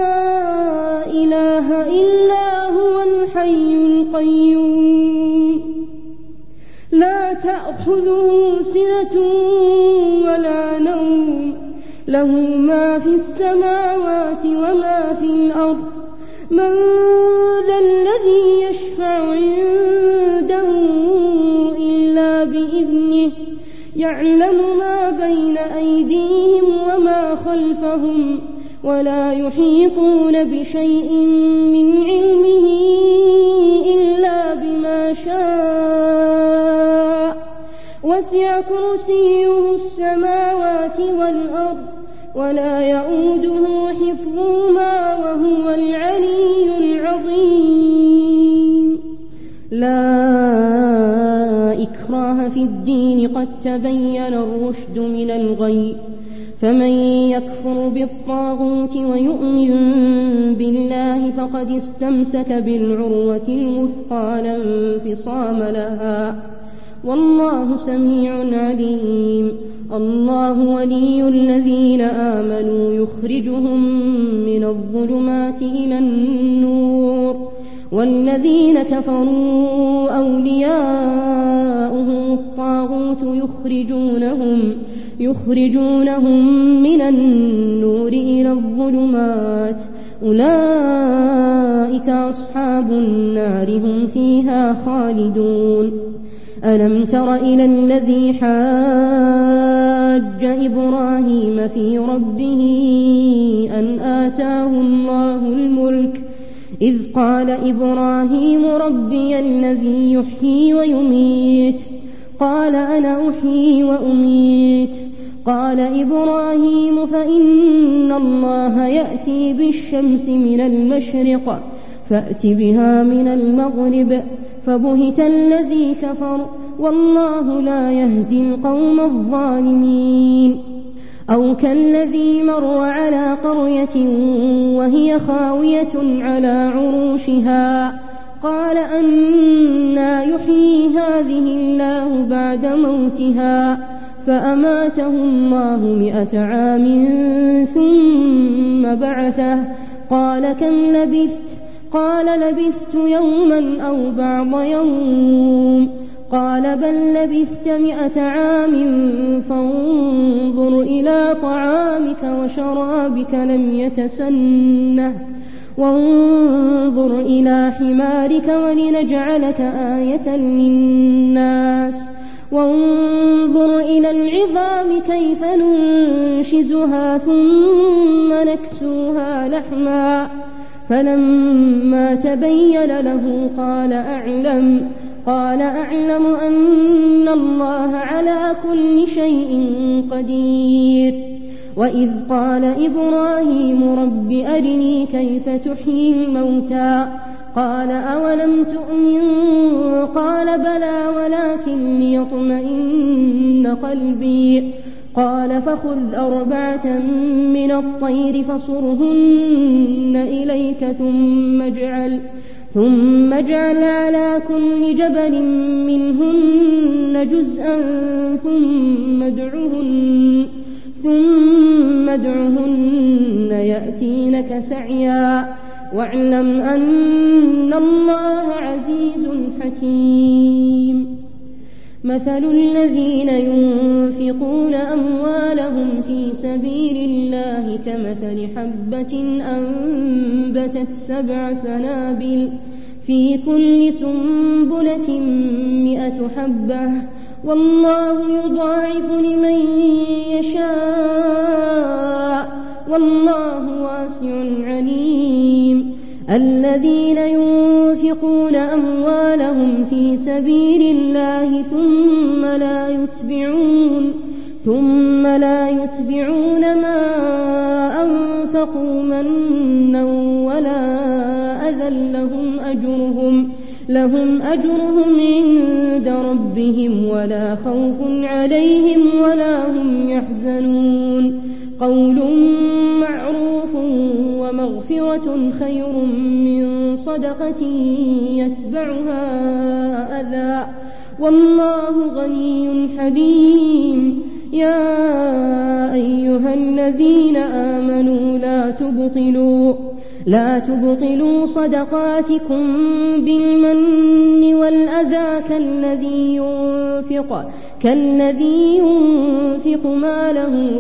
إله إلا هو الحي القيوم لا تأخذه سنة ولا نوم له ما في السماوات وما في الأرض من ذا الذي يشفع عنده إلا بإذنه يعلم ما بين أيديهم وما خلفهم ولا يحيطون بشيء من علمه قد تبين الرشد من الغي فمن يكفر بالطاغوت ويؤمن بالله فقد استمسك بالعروة الوثقى لا انفصام لها والله سميع عليم. الله ولي الذين آمنوا يخرجهم من الظلمات إلى النور والذين كفروا أولياؤهم الطاغوت يخرجونهم يخرجونهم من النور إلى الظلمات أولئك أصحاب النار هم فيها خالدون. ألم تر إلى الذي حاج إبراهيم في ربه أن آتاه الله الملك إذ قال إبراهيم ربي الذي يحيي ويميت قال أنا أحيي وأميت قال إبراهيم فإن الله يأتي بالشمس من المشرق فأت بها من المغرب فبهت الذي كفر والله لا يهدي القوم الظالمين. أو كالذي مر على قرية وهي خاوية على عروشها قال أنى يحيي هذه الله بعد موتها فأماته الله مئة عام ثم بعثه قال كم لبثت قال لبثت يوما أو بعض يوم قال بل لبثت مئة عام فانظر إلى طعامك وشرابك لم يتسنه وانظر إلى حمارك ولنجعلك آية للناس وانظر إلى العظام كيف ننشزها ثم نكسوها لحما فلما تبين له قال أعلم قال أعلم أن الله على كل شيء قدير. وإذ قال إبراهيم رب أرني كيف تحيي الموتى قال أولم تؤمن قال بلى ولكن ليطمئن قلبي قال فخذ أربعة من الطير فصرهن إليك ثم اجعل ثم اجعل على كل جبل منهن جزءا ثم ادعهن ثم ادعهن يأتينك سعيا واعلم أن الله عزيز حكيم. مثل الذين ينفقون أموالهم في سبيل الله كمثل حبة أنبتت سبع سنابل في كل سنبلة مئة حبة والله يضاعف لمن يشاء والله واسع عليم. الذين ينفقون أموالهم في سبيل الله ثم لا يتبعون ثم لا يتبعون ما أنفقوا منا ولا أذى لهم أجرهم لهم أجرهم عند ربهم ولا خوف عليهم ولا هم يحزنون. قول معروف ومغفرة خير من صدقة يتبعها أذى والله غني حليم. يا أيها الذين آمنوا لا تبطلوا لا تبطلوا صدقاتكم بالمن والأذى كالذي ينفق كالذي ينفق ماله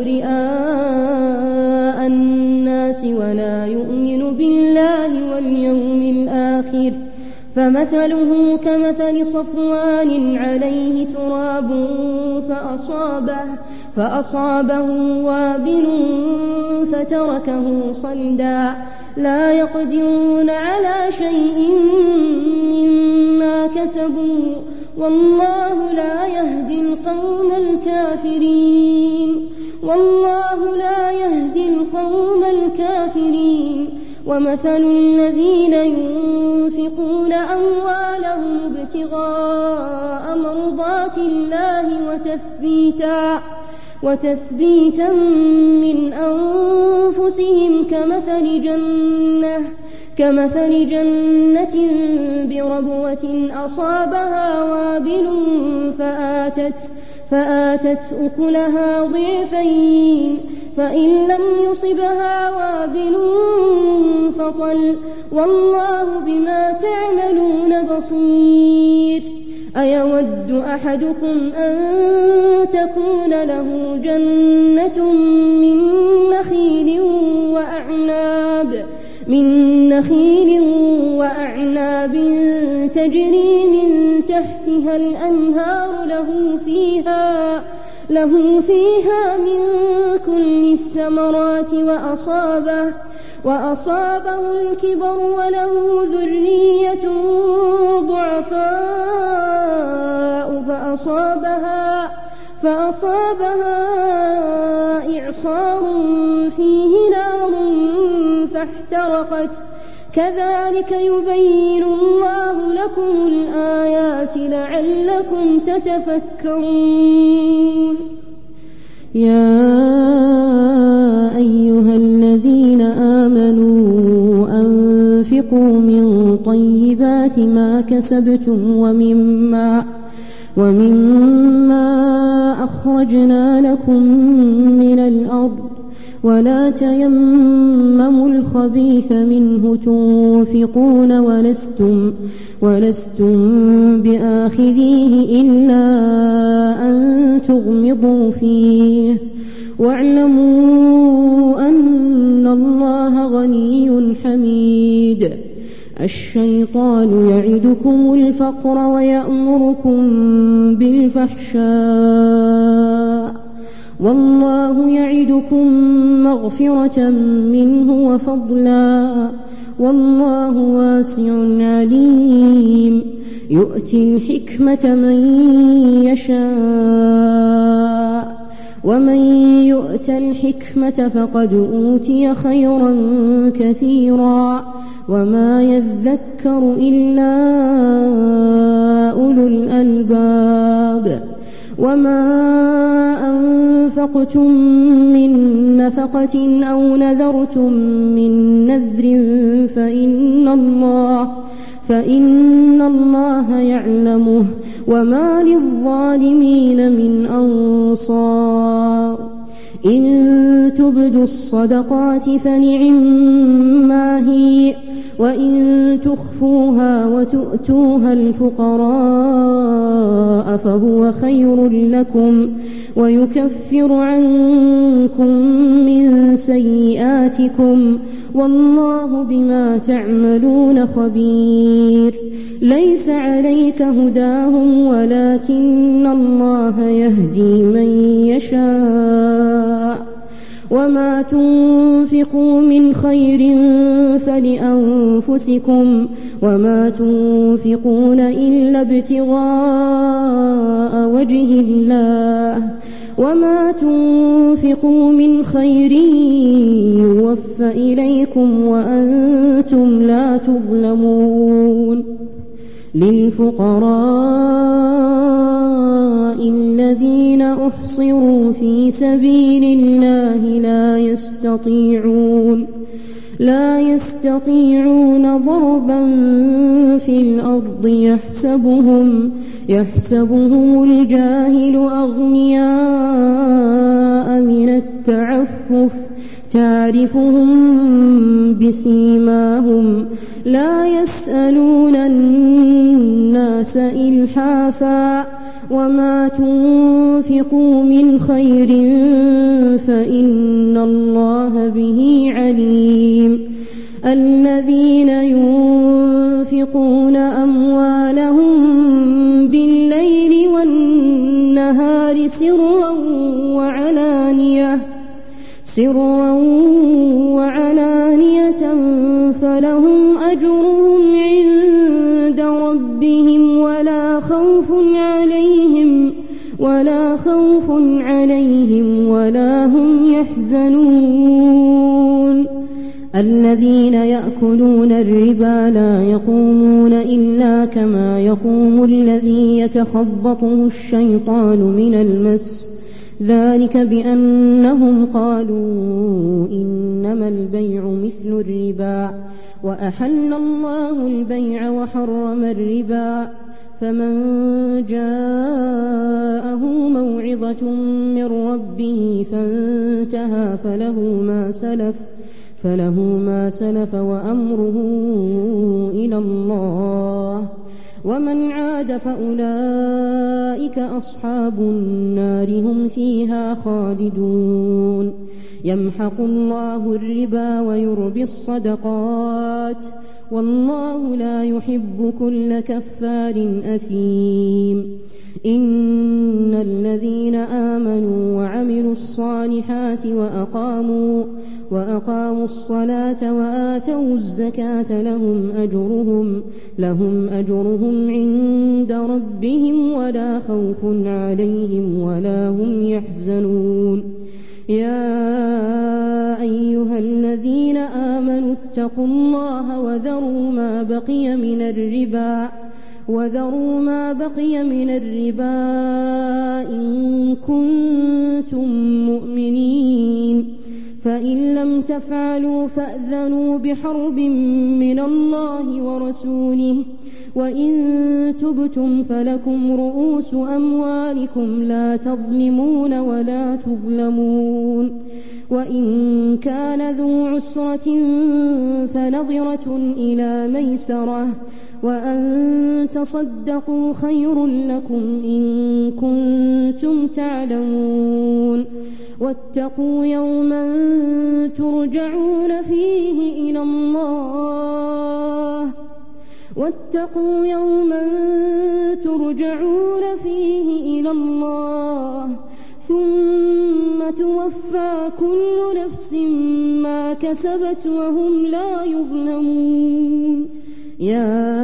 رئاء الناس ولا يؤمن بالله واليوم الآخر فمثله كمثل صفوان عليه تراب فأصابه, فأصابه وابل فتركه صلدا لا يقدرون على شيء مما كسبوا والله لا يهدي القوم الكافرين والله لا يهدي القوم الكافرين. ومثل الذين ينفقون أموالهم ابتغاء مرضات الله وتثبيتا, وتثبيتا من أنفسهم كمثل جنة, كمثل جنة بربوة أصابها وابل فآتت, فآتت أكلها ضعفين, فإن لم يصبها وابل فطل, والله بما تعملون بصير. أيود أحدكم أن تكون له جنة من نخيل وأعناب, من نخيل وأعناب تجري من تحتها الأنهار له فيها, له فيها من كل الثمرات وأصابه, وأصابه الكبر وله ذرية ضعفاء فأصابها, فأصابها إعصار فيه نار فاحترقت. كذلك يبين الله لكم الآيات لعلكم تتفكرون. يا أيها الذين آمنوا أنفقوا من طيبات ما كسبتم ومما, ومما أخرجنا لكم من الأرض, ولا تيمموا الخبيث منه تنفقون ولستم, ولستم بآخذيه إلا أن تغمضوا فيه, واعلموا أن الله غني حميد. الشيطان يعدكم الفقر ويأمركم بالفحشاء, والله يعدكم مغفرة منه وفضلا, والله واسع عليم. يؤتي الحكمة من يشاء, ومن يؤت الحكمة فقد أوتي خيرا كثيرا, وما يذكر إلا أولو الألباب. وما أنفقتم من نفقة أو نذرتم من نذر فإن الله, فإن الله يعلمه, وما للظالمين من أنصار. إن تبدوا الصدقات فنعما هي, وإن تخفوها وتؤتوها الفقراء فهو خير لكم, ويكفر عنكم من سيئاتكم, والله بما تعملون خبير. ليس عليك هداهم ولكن الله يهدي من يشاء, وما تنفقوا من خير فلأنفسكم, وما تنفقون إلا ابتغاء وجه الله, وما تنفقوا من خير يوفى إليكم وأنتم لا تظلمون. للفقراء الذين أحصروا في سبيل الله لا يستطيعون لا يستطيعون ضربا في الأرض يحسبهم يحسبهم الجاهل أغنياء من التعفف, تعرفهم بسيماهم لا يسألون الناس إلحافا, وما تنفقوا من خير فإن الله به عليم. الذين ينفقون أموالهم بالليل والنهار سرا وعلانية, سرا وعلانية فلهم أجرهم عند ربهم ولا خوف عليهم ولا خوف عليهم ولا هم يحزنون. الذين يأكلون الربا لا يقومون إلا كما يقوم الذي يتخبطه الشيطان من المس ذلك بأنهم قالوا إنما البيع مثل الربا وأحل الله البيع وحرم الربا فمن جاءه موعظة من ربه فانتهى فله ما سلف فله ما سلف وأمره إلى الله ومن عاد فأولئك أصحاب النار هم فيها خالدون يمحق الله الربا ويربي الصدقات والله لا يحب كل كفار أثيم إن الذين آمنوا وعملوا الصالحات وأقاموا وأقاموا الصلاة وآتوا الزكاة لهم أجرهم لهم أجرهم عند ربهم ولا خوف عليهم ولا هم يحزنون يا أيها الذين آمنوا اتقوا الله وذروا ما بقي من الربا وذروا ما بقي من الربا إن كنتم مؤمنين فإن لم تفعلوا فأذنوا بحرب من الله ورسوله وإن تبتم فلكم رؤوس أموالكم لا تظلمون ولا تظلمون وإن كان ذو عسرة فنظرة إلى ميسرة وأن تصدقوا خير لكم إن كنتم تعلمون واتقوا يوما ترجعون فيه إلى الله واتقوا يوما ترجعون فيه إلى الله ثم توفى كل نفس ما كسبت وهم لا يظلمون يا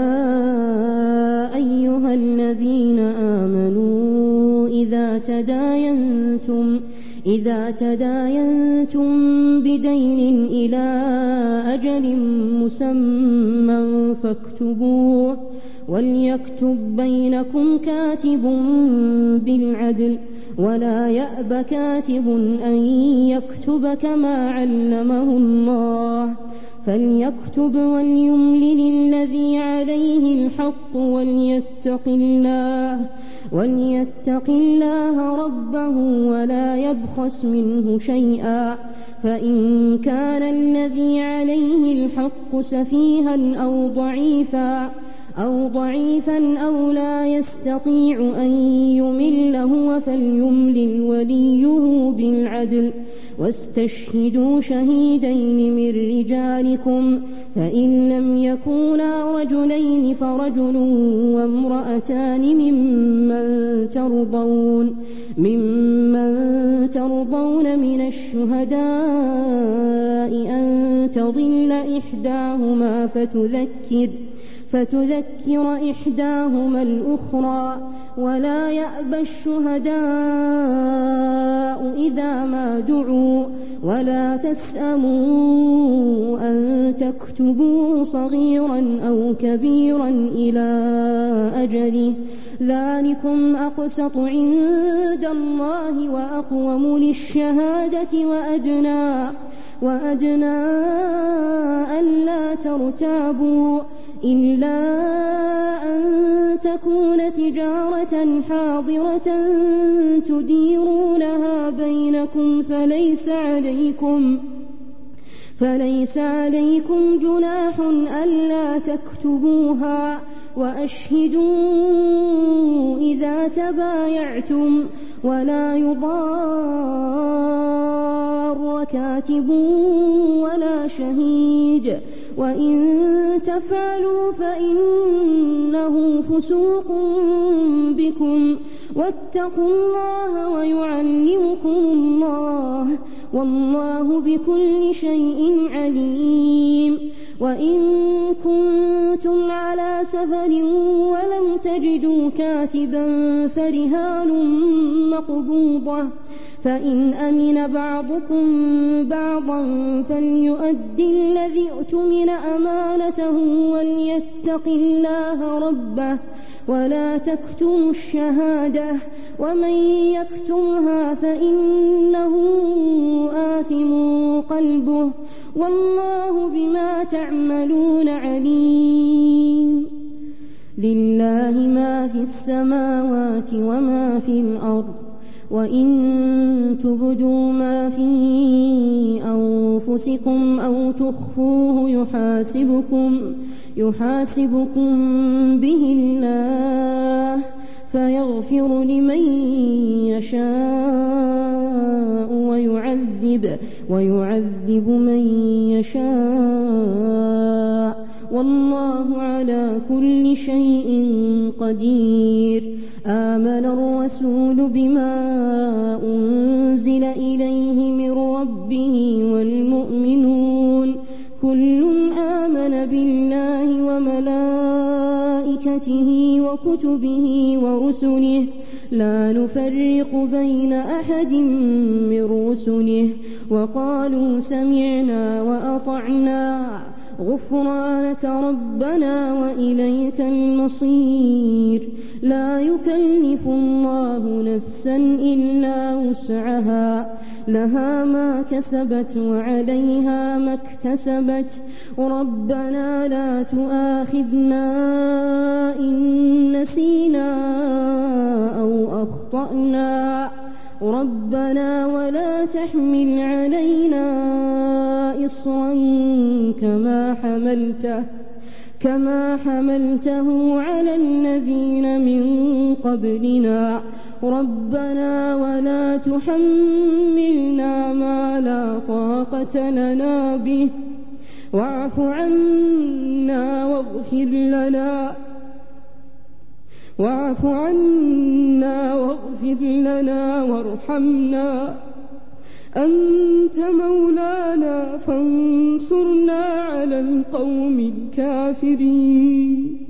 أيها الذين آمنوا إذا تداينتم إذا تداينتم بدين إلى أجل مسمى فاكتبوه وليكتب بينكم كاتب بالعدل ولا يأب كاتب أن يكتب كما علمه الله فليكتب وليملل الذي عليه الحق وليتق الله وليتق الله ربه ولا يبخس منه شيئا فإن كان الذي عليه الحق سفيها أو ضعيفا أو ضعيفا أو لا يستطيع أن يمل هو فليملل وليه بالعدل واستشهدوا شهيدين من رجالكم فإن لم يكونا رجلين فرجل وامرأتان ممن ترضون ممن ترضون من الشهداء أن تضل إحداهما فتذكر فتذكر إحداهما الأخرى ولا يأبى الشهداء إذا ما دعوا ولا تسأموا أن تكتبوا صغيرا أو كبيرا إلى أجله ذلكم أقسط عند الله وأقوم للشهادة وأدنى وأدنى ألا ترتابوا إلا أن تكون تجارة حاضرة تديرونها بينكم فليس عليكم فليس عليكم جناح ألا تكتبوها وأشهدوا إذا تبايعتم ولا يضار كاتب ولا شهيد وإن تفعلوا فإنه فسوق بكم واتقوا الله ويعلمكم الله والله بكل شيء عليم وإن كنتم على سفر ولم تجدوا كاتبا فرهان مقبوضة فإن أمن بعضكم بعضا فليؤد الذي اؤتمن أمانته وليتق الله ربه ولا تكتموا الشهادة ومن يكتمها فإنه آثم قلبه والله بما تعملون عليم. لله ما في السماوات وما في الأرض وإن تبدوا ما في أنفسكم أو تخفوه يحاسبكم يحاسبكم به الله فيغفر لمن يشاء ويعذب ويعذب من يشاء والله على كل شيء قدير. آمن الرسول بما أنزل إليه من ربه والمؤمنون كل آمن بالله وملائكته وكتبه ورسله لا نفرق بين أحد من رسله وقالوا سمعنا وأطعنا غفرانك ربنا وإليك المصير. لا يكلف الله نفسا إلا وسعها لها ما كسبت وعليها ما اكتسبت ربنا لا تؤاخذنا إن نسينا أو أخطأنا ربنا ولا تحمل علينا إصرا كما حملته كما حملته على الذين من قبلنا ربنا ولا تحملنا ما لا طاقة لنا به واعف عنا واغفر لنا واعف عنا واغفر لنا وارحمنا أنت مولانا فانصرنا على القوم الكافرين.